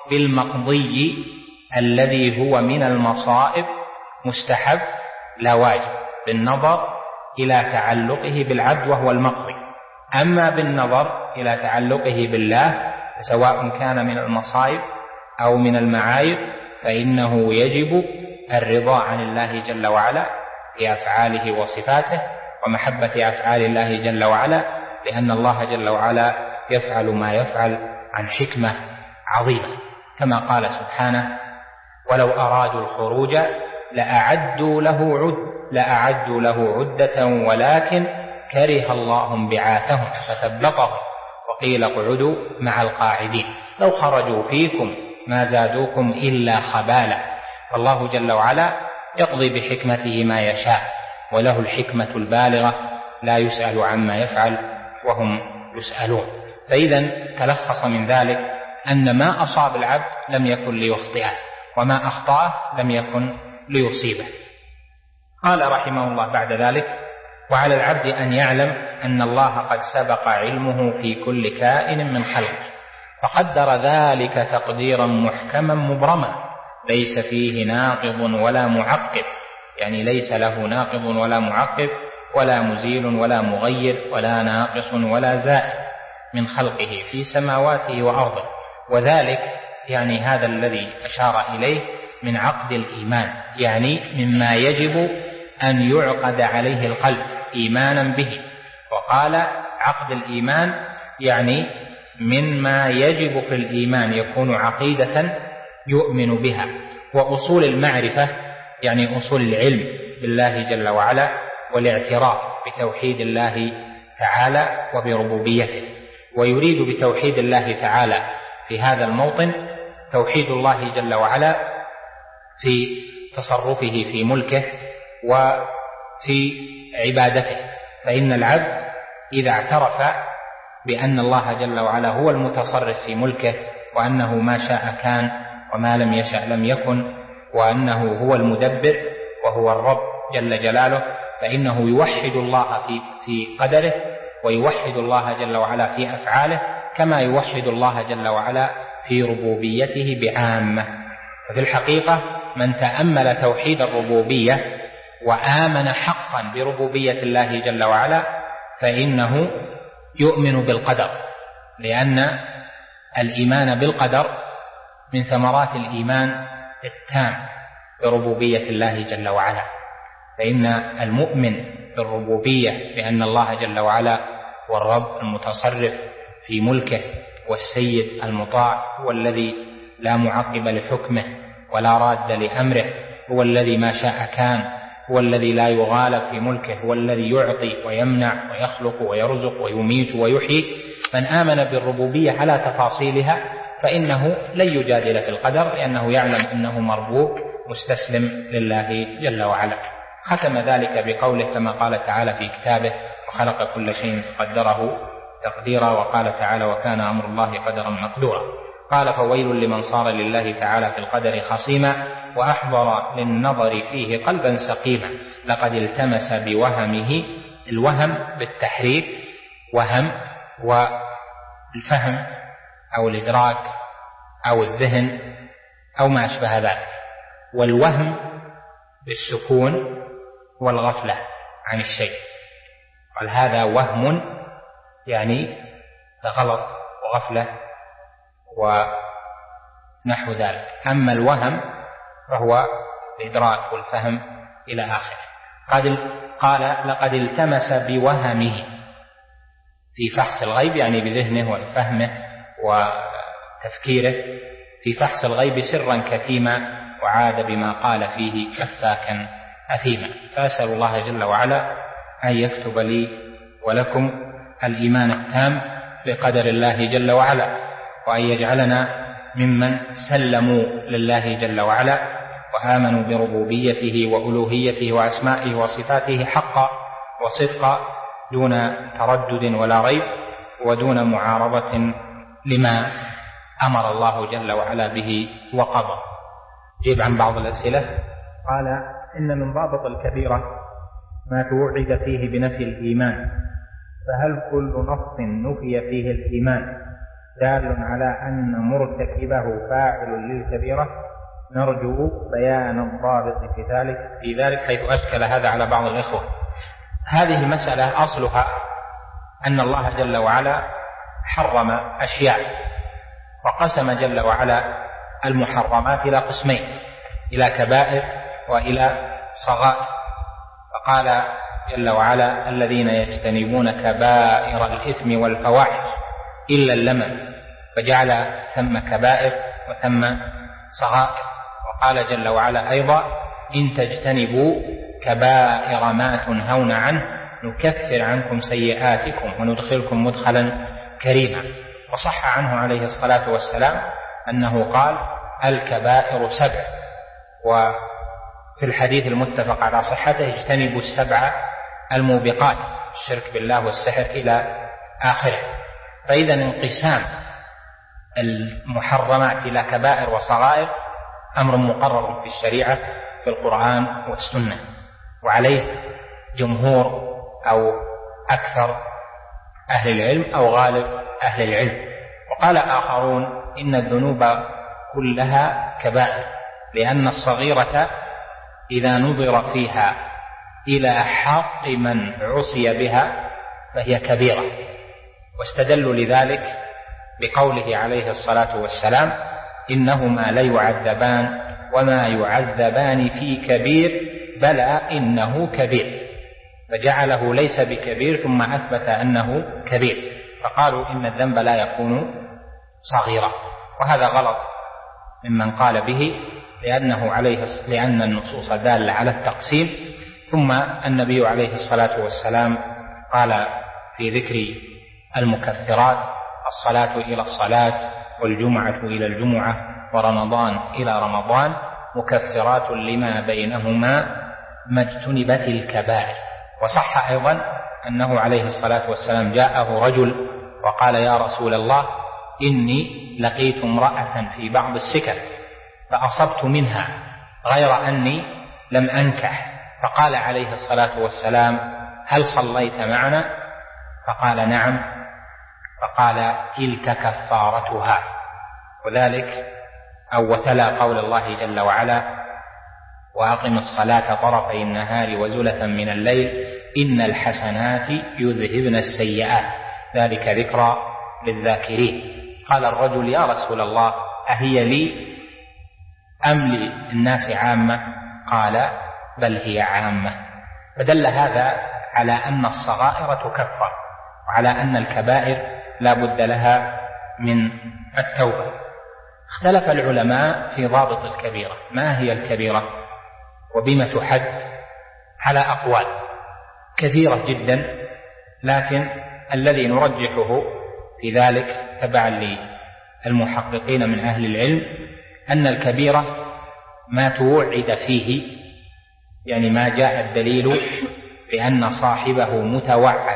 Speaker 3: بالمقضي الذي هو من المصائب مستحب لا واجب، بالنظر إلى تعلقه بالعبد وهو المقضي. أما بالنظر إلى تعلقه بالله سواء كان من المصائب أو من المعايب فإنه يجب الرضا عن الله جل وعلا بأفعاله وصفاته ومحبة أفعال الله جل وعلا، لأن الله جل وعلا يفعل ما يفعل عن حكمة عظيمة، كما قال سبحانه: ولو أرادوا الخروج لأعدوا له عد لأعدوا له عدة ولكن كره الله انبعاثهم فثبطهم وقيل اقعدوا مع القاعدين لو خرجوا فيكم ما زادوكم إلا خبالا. فالله جل وعلا يقضي بحكمته ما يشاء، وله الحكمة البالغة، لا يسأل عما يفعل وهم يسألون. فإذا تلخص من ذلك أن ما أصاب العبد لم يكن ليخطئه، وما أخطأه لم يكن ليصيبه. قال رحمه الله بعد ذلك: وعلى العبد أن يعلم أن الله قد سبق علمه في كل كائن من خلقه، فقدر ذلك تقديرا محكما مبرما ليس فيه ناقض ولا معقب، يعني ليس له ناقض ولا معقب ولا مزيل ولا مغير ولا ناقص ولا زائد، من خلقه في سماواته وأرضه، وذلك يعني هذا الذي أشار إليه من عقد الإيمان، يعني مما يجب أن يعقد عليه القلب إيمانا به. وقال عقد الإيمان يعني مما يجب في الإيمان يكون عقيدة يؤمن بها. وأصول المعرفة يعني أصول العلم بالله جل وعلا والاعتراف بتوحيد الله تعالى وبربوبيته. ويريد بتوحيد الله تعالى في هذا الموطن توحيد الله جل وعلا في تصرفه في ملكه وفي عبادته، فإن العبد إذا اعترف بأن الله جل وعلا هو المتصرف في ملكه، وأنه ما شاء كان وما لم يشأ لم يكن، وأنه هو المدبر وهو الرب جل جلاله، فإنه يوحد الله في في قدره، ويوحد الله جل وعلا في أفعاله، كما يوحد الله جل وعلا في ربوبيته بعامة. ففي الحقيقة من تأمل توحيد الربوبية وآمن حقا بربوبية الله جل وعلا فإنه يؤمن بالقدر، لأن الإيمان بالقدر من ثمرات الإيمان التام بربوبية الله جل وعلا. فإن المؤمن بالربوبية بأن الله جل وعلا هو الرب المتصرف في ملكه والسيد المطاع، هو الذي لا معقب لحكمه ولا راد لأمره، هو الذي ما شاء كان، هو الذي لا يغالب في ملكه، هو الذي يعطي ويمنع ويخلق ويرزق ويميت ويحيي. من آمن بالربوبية على تفاصيلها فإنه لن يجادل في القدر، لأنه يعلم أنه مربوب مستسلم لله جل وعلا. ختم ذلك بقوله كما قال تعالى في كتابه: وخلق كل شيء فقدره تقديرا. وقال تعالى: وكان أمر الله قدرا مقدورا. قال: فويل لمن صار لله تعالى في القدر خصيما وأحضر للنظر فيه قلبا سقيما، لقد التمس بوهمه. الوهم بالتحريف، وهم والفهم أو الإدراك أو الذهن أو ما أشبه ذلك، والوهم بالسكون والغفلة عن الشيء. قال: هذا وهم يعني غلط وغفلة ونحو ذلك. أما الوهم فهو الإدراك والفهم إلى آخره. قد قال: لقد التمس بوهمه في فحص الغيب، يعني بذهنه وفهمه وتفكيره في فحص الغيب سرا كتيما، وعاد بما قال فيه كفاكا أثيما. فأسأل الله جل وعلا أن يكتب لي ولكم الإيمان التام بقدر الله جل وعلا، وأن يجعلنا ممن سلموا لله جل وعلا وآمنوا بربوبيته وألوهيته وأسمائه وصفاته حقا وصدقا، دون تردد ولا ريب، ودون معارضة لما أمر الله جل وعلا به وقضى. جيب عن بعض الأسئلة. قال: إن من ضابط الكبيرة ما توعد فيه بنفي الإيمان، فهل كل نص نفي فيه الإيمان دال على أن مرتكبه فاعل للكبيرة؟ نرجو بيان الضابط في ذلك في ذلك حيث أشكل هذا على بعض الإخوة. هذه المسألة أصلها أن الله جل وعلا حرم أشياء، وقسم جل وعلا المحرمات إلى قسمين: إلى كبائر وإلى صغائر. فقال جل وعلا: الذين يجتنبون كبائر الإثم والفواحش إلا اللمم، فجعل ثم كبائر وثم صغائر. وقال جل وعلا أيضا: إن تجتنبوا كبائر ما تنهون عنه نكفر عنكم سيئاتكم وندخلكم مدخلا كريما. وصح عنه عليه الصلاة والسلام أنه قال: الكبائر سبع. وفي الحديث المتفق على صحته: اجتنبوا السبع الموبقات، الشرك بالله والسحر إلى آخره. فإذا انقسام المحرمات إلى كبائر وصغائر أمر مقرر في الشريعة في القرآن والسنة، وعليه جمهور أو أكثر أهل العلم أو غالب أهل العلم. وقال آخرون: إن الذنوب كلها كبائر، لأن الصغيرة إذا نظر فيها إلى حق من عصي بها فهي كبيرة، واستدلوا لذلك بقوله عليه الصلاة والسلام: إنهما ليعذبان وما يعذبان في كبير بلى إنه كبير، فجعله ليس بكبير ثم أثبت أنه كبير، فقالوا إن الذنب لا يكون صغيرا، وهذا غلط ممن قال به، لأنه عليه لأن النصوص دالة على التقسيم. ثم النبي عليه الصلاة والسلام قال في ذكر المكفرات: الصلاة إلى الصلاة، والجمعة إلى الجمعة، ورمضان إلى رمضان، مكفرات لما بينهما ما اجتنبت الكبائر. وصح أيضا أنه عليه الصلاة والسلام جاءه رجل وقال: يا رسول الله، إني لقيت امرأة في بعض السكك فأصبت منها غير أني لم أنكح، فقال عليه الصلاة والسلام: هل صليت معنا؟ فقال: نعم. فقال: تلك كفارتها. وذلك أو وتلا قول الله جل وعلا: وأقم الصلاة طرفي النهار وزلفا من الليل إن الحسنات يذهبن السيئات ذلك ذكرى للذاكرين. قال الرجل: يا رسول الله، أهي لي أم للناس عامة؟ قال: بل هي عامة. فدل هذا على أن الصغائر تكفر، وعلى أن الكبائر لا بد لها من التوبة. اختلف العلماء في ضابط الكبيرة، ما هي الكبيرة وبما تحد؟ على أقوال كثيرة جدا، لكن الذي نرجحه في ذلك تبعا للمحققين من أهل العلم أن الكبيرة ما توعد فيه، يعني ما جاء الدليل بأن صاحبه متوعد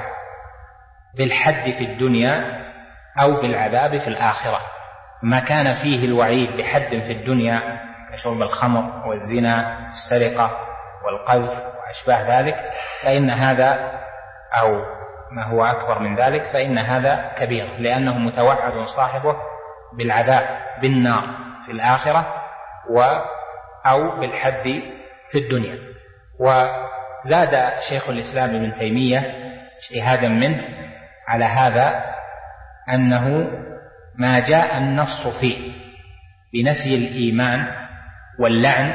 Speaker 3: بالحد في الدنيا أو بالعذاب في الآخرة. ما كان فيه الوعيد بحد في الدنيا كشرب الخمر والزنا والسرقة والقذف وأشباه ذلك، فإن هذا أو ما هو أكبر من ذلك فإن هذا كبير، لأنه متوعد صاحبه بالعذاب بالنار في الآخرة و أو بالحد في الدنيا. وزاد شيخ الإسلام ابن تيمية اجتهادا منه على هذا أنه ما جاء النص فيه بنفي الإيمان واللعن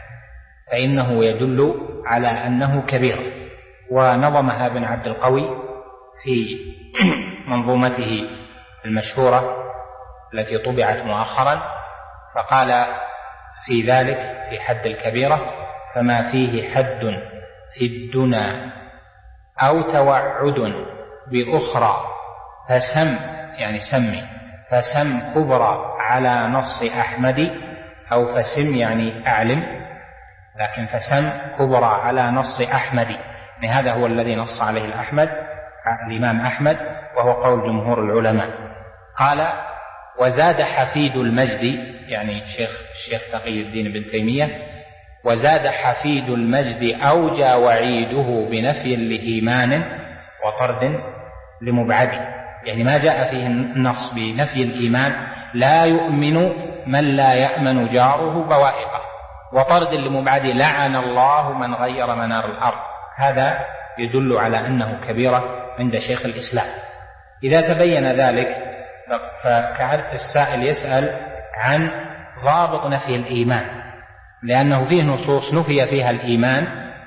Speaker 3: فإنه يدل على أنه كبير. ونظمها ابن عبد القوي في منظومته المشهورة التي طبعت مؤخرا، فقال في ذلك في حد الكبيرة: فما فيه حد في الدنا أو توعد بأخرى فسم، يعني سمي، فسم كبرى على نص أحمد، أو فسم يعني أعلم، لكن فسم كبرى على نص أحمد، هذا هو الذي نص عليه الأحمد الإمام أحمد، وهو قول جمهور العلماء. قال: وزاد حفيد المجد، يعني شيخ الشيخ تقي الدين بن تيمية، وزاد حفيد المجد أوجى وعيده بنفي لإيمان وطرد لمبعد، يعني ما جاء فيه النص بنفي الإيمان: لا يؤمن من لا يأمن جاره بوائقه، وطرد لمبعد: لعن الله من غير منار الأرض. هذا يدل على أنه كبيرة عند شيخ الإسلام. إذا تبين ذلك فكعرف السائل يسأل عن ضابط نفي الإيمان، لأنه فيه نصوص نفي فيها الإيمان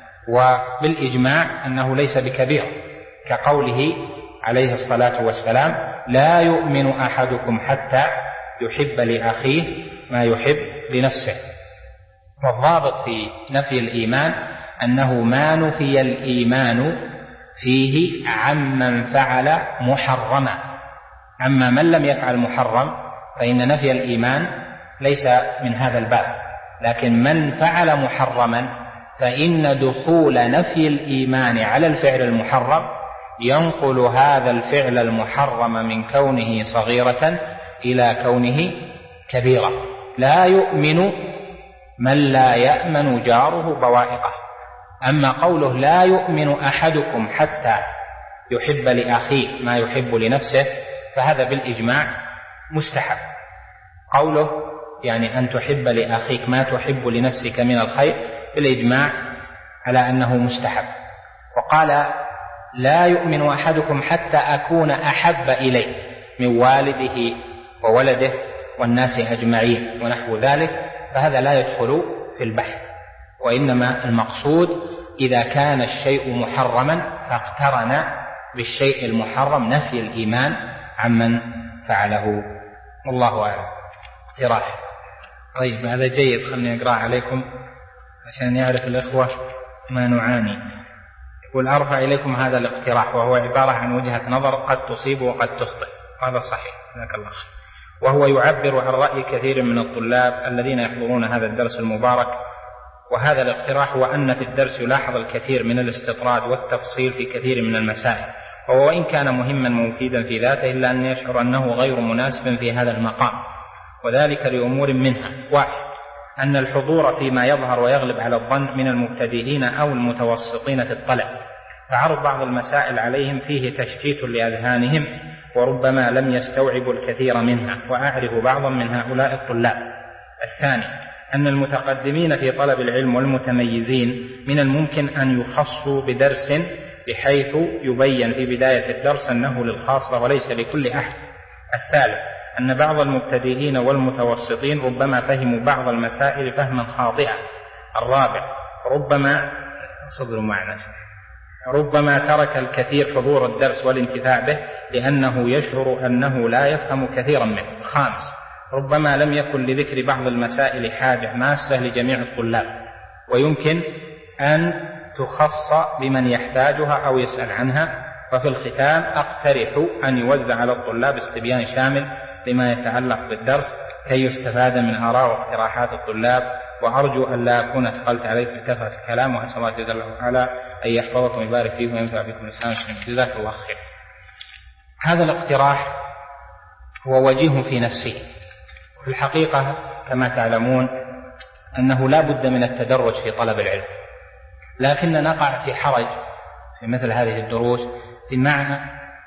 Speaker 3: وبالإجماع أنه ليس بكبير، كقوله عليه الصلاة والسلام: لا يؤمن أحدكم حتى يحب لأخيه ما يحب لنفسه. والضابط في نفي الإيمان أنه ما نفي الإيمان فيه عمن فعل محرما، أما من لم يفعل محرم فإن نفي الإيمان ليس من هذا الباب، لكن من فعل محرما فإن دخول نفي الإيمان على الفعل المحرم ينقل هذا الفعل المحرم من كونه صغيرة إلى كونه كبيرة. لا يؤمن من لا يأمن جاره بوائقه. أما قوله: لا يؤمن أحدكم حتى يحب لأخيه ما يحب لنفسه، فهذا بالإجماع مستحب. قوله يعني أن تحب لأخيك ما تحب لنفسك من الخير بالإجماع على أنه مستحب. وقال لا يؤمن أحدكم حتى أكون أحب إليه من والده وولده والناس أجمعين ونحو ذلك، فهذا لا يدخل في البحث. وإنما المقصود إذا كان الشيء محرما فاقترن بالشيء المحرم نفي الإيمان عمن فعله. والله أعلم. اقتراح. طيب هذا جيد، خلني أقرأ عليكم عشان يعرف الإخوة ما نعاني. يقول أرفع إليكم هذا الاقتراح، وهو عبارة عن وجهة نظر قد تصيب وقد تخطئ. هذا صحيح، جزاك الله خير. وهو يعبر عن رأي كثير من الطلاب الذين يحضرون هذا الدرس المبارك. وهذا الاقتراح هو أن في الدرس يلاحظ الكثير من الاستطراد والتفصيل في كثير من المسائل، وهو وإن كان مهما ومفيدا في ذاته إلا أن يشعر أنه غير مناسب في هذا المقام، وذلك لأمور منها: واحد، أن الحضور فيما يظهر ويغلب على الظن من المبتدئين أو المتوسطين في الطلب، فعرض بعض المسائل عليهم فيه تشتيت لأذهانهم وربما لم يستوعبوا الكثير منها، وأعرف بعضا من هؤلاء الطلاب. الثاني، أن المتقدمين في طلب العلم والمتميزين من الممكن أن يخصوا بدرس بحيث يبين في بداية الدرس أنه للخاصة وليس لكل أحد. الثالث، أن بعض المبتدئين والمتوسطين ربما فهموا بعض المسائل فهما خاطئا. الرابع، ربما صدروا معنا ربما ترك الكثير حضور الدرس والانتفاع به لأنه يشعر أنه لا يفهم كثيرا منه. الخامس، ربما لم يكن لذكر بعض المسائل حاجة ماسة لجميع الطلاب، ويمكن أن تخص بمن يحتاجها أو يسأل عنها. وفي الختام أقترح أن يوزع على الطلاب استبيان شامل لما يتعلق بالدرس كي يستفاد من آراء واقتراحات الطلاب، وأرجو أن لا أكون أثقلت عليكم بكثرة الكلام، وأسأل الله جل وعلا أن يحفظكم ويبارك فيكم وينفع بكم لسان جزاك الله خير. هذا الاقتراح هو وجيه في نفسه. في الحقيقة كما تعلمون أنه لا بد من التدرج في طلب العلم، لكن نقع في حرج في مثل هذه الدروس بمعنى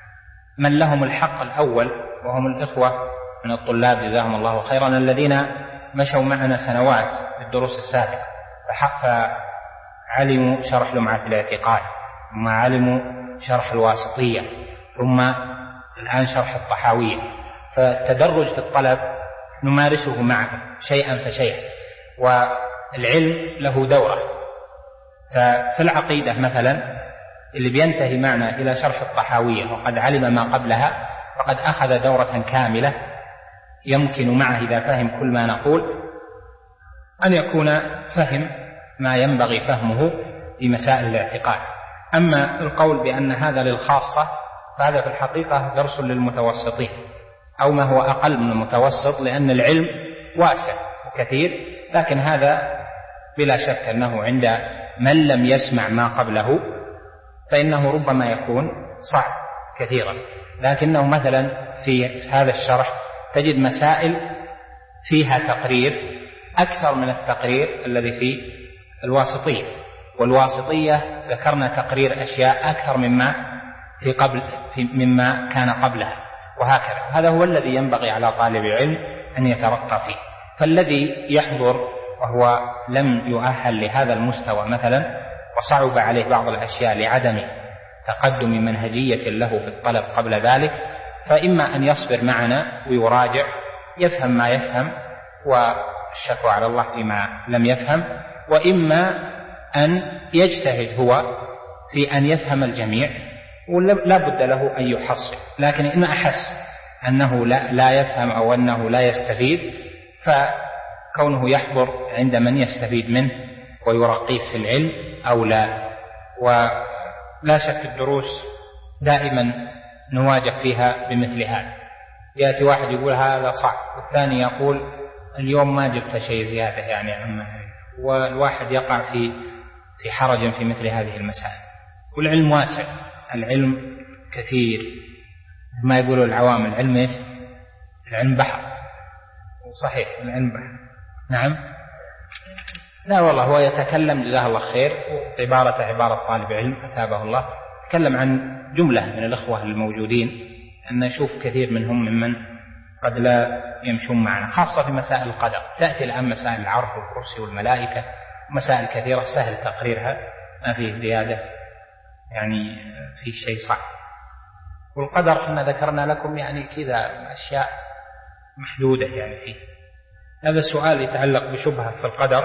Speaker 3: من لهم الحق الأول، وهم الإخوة من الطلاب جزاهم الله خيرا الذين مشوا معنا سنوات في الدروس السابقة، فعلموا شرح لمعة الاعتقاد، ثم علموا شرح الواسطية، ثم الآن شرح الطحاوية. فالتدرج في الطلب نمارسه معهم شيئا فشيئا، والعلم له دورة. ففي العقيدة مثلا اللي بينتهي معنا إلى شرح الطحاوية وقد علم ما قبلها فقد أخذ دورة كاملة، يمكن معه إذا فهم كل ما نقول أن يكون فهم ما ينبغي فهمه في مسائل الاعتقاد. أما القول بأن هذا للخاصة فهذا في الحقيقة درس للمتوسطين أو ما هو أقل من المتوسط، لأن العلم واسع وكثير، لكن هذا بلا شك أنه عند من لم يسمع ما قبله فإنه ربما يكون صعب كثيرا. لكنه مثلا في هذا الشرح تجد مسائل فيها تقرير أكثر من التقرير الذي في الواسطية، والواسطية ذكرنا تقرير أشياء أكثر مما في قبل في مما كان قبلها، وهكذا. هذا هو الذي ينبغي على طالب العلم أن يترقى فيه. فالذي يحضر وهو لم يؤهل لهذا المستوى مثلا وصعب عليه بعض الأشياء لعدم تقدم منهجية له في الطلب قبل ذلك، فإما أن يصبر معنا ويراجع يفهم ما يفهم والشكوى على الله فيما لم يفهم، وإما أن يجتهد هو في أن يفهم الجميع، ولا بد له أن يحصل. لكن إن أحس أنه لا, لا يفهم أو أنه لا يستفيد فكونه يحضر عند من يستفيد منه ويرقيه في العلم أو لا. ولا شك الدروس دائما نواجه فيها بمثل هذا، يأتي واحد يقول هذا صعب، والثاني يقول اليوم ما جبت شيء زيادة يعني عما، والواحد يقع في في حرج في مثل هذه المسائل. والعلم واسع، العلم كثير، ما يقولوا العوام العلم إيش؟ العلم بحر. صحيح العلم بحر، نعم. لا والله هو يتكلم جزاه الله خير عبارة عبارة طالب علم أثابه الله، تكلم عن جملة من الأخوة الموجودين أن نشوف كثير منهم ممن قد لا يمشون معنا، خاصة في مسائل القدر. تأتي الآن مسائل العرش والكرسي والملائكة، مسائل كثيرة سهل تقريرها ما فيه زيادة يعني في شيء صح. والقدر كما ذكرنا لكم يعني كذا أشياء محدودة يعني فيه. هذا سؤال يتعلق بشبهة في القدر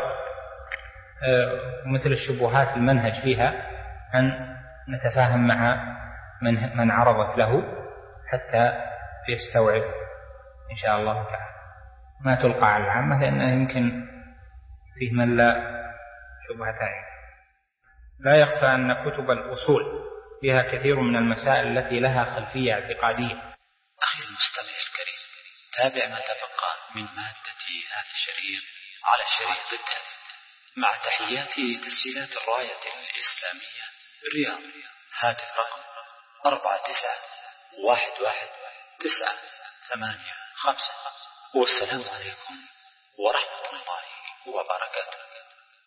Speaker 3: مثل الشبهات المنهج فيها، أن نتفاهم مع من, من عرضت له حتى يستوعب إن شاء الله تعالى، ما تلقى على العامة لأنه يمكن فيه من لا شبهتين. لا يخفى أن كتب الأصول فيها كثير من المسائل التي لها خلفية اعتقادية.
Speaker 4: أخي المستمع الكريم، تابع ما تبقى من مادة هذا الشريط على الشريط التالي مع تحيات تسجيلات الراية الإسلامية بالرياض. هاتف رقم أربعة تسعة واحد واحد تسعة ثمانية خمسة. والسلام عليكم ورحمة الله وبركاته.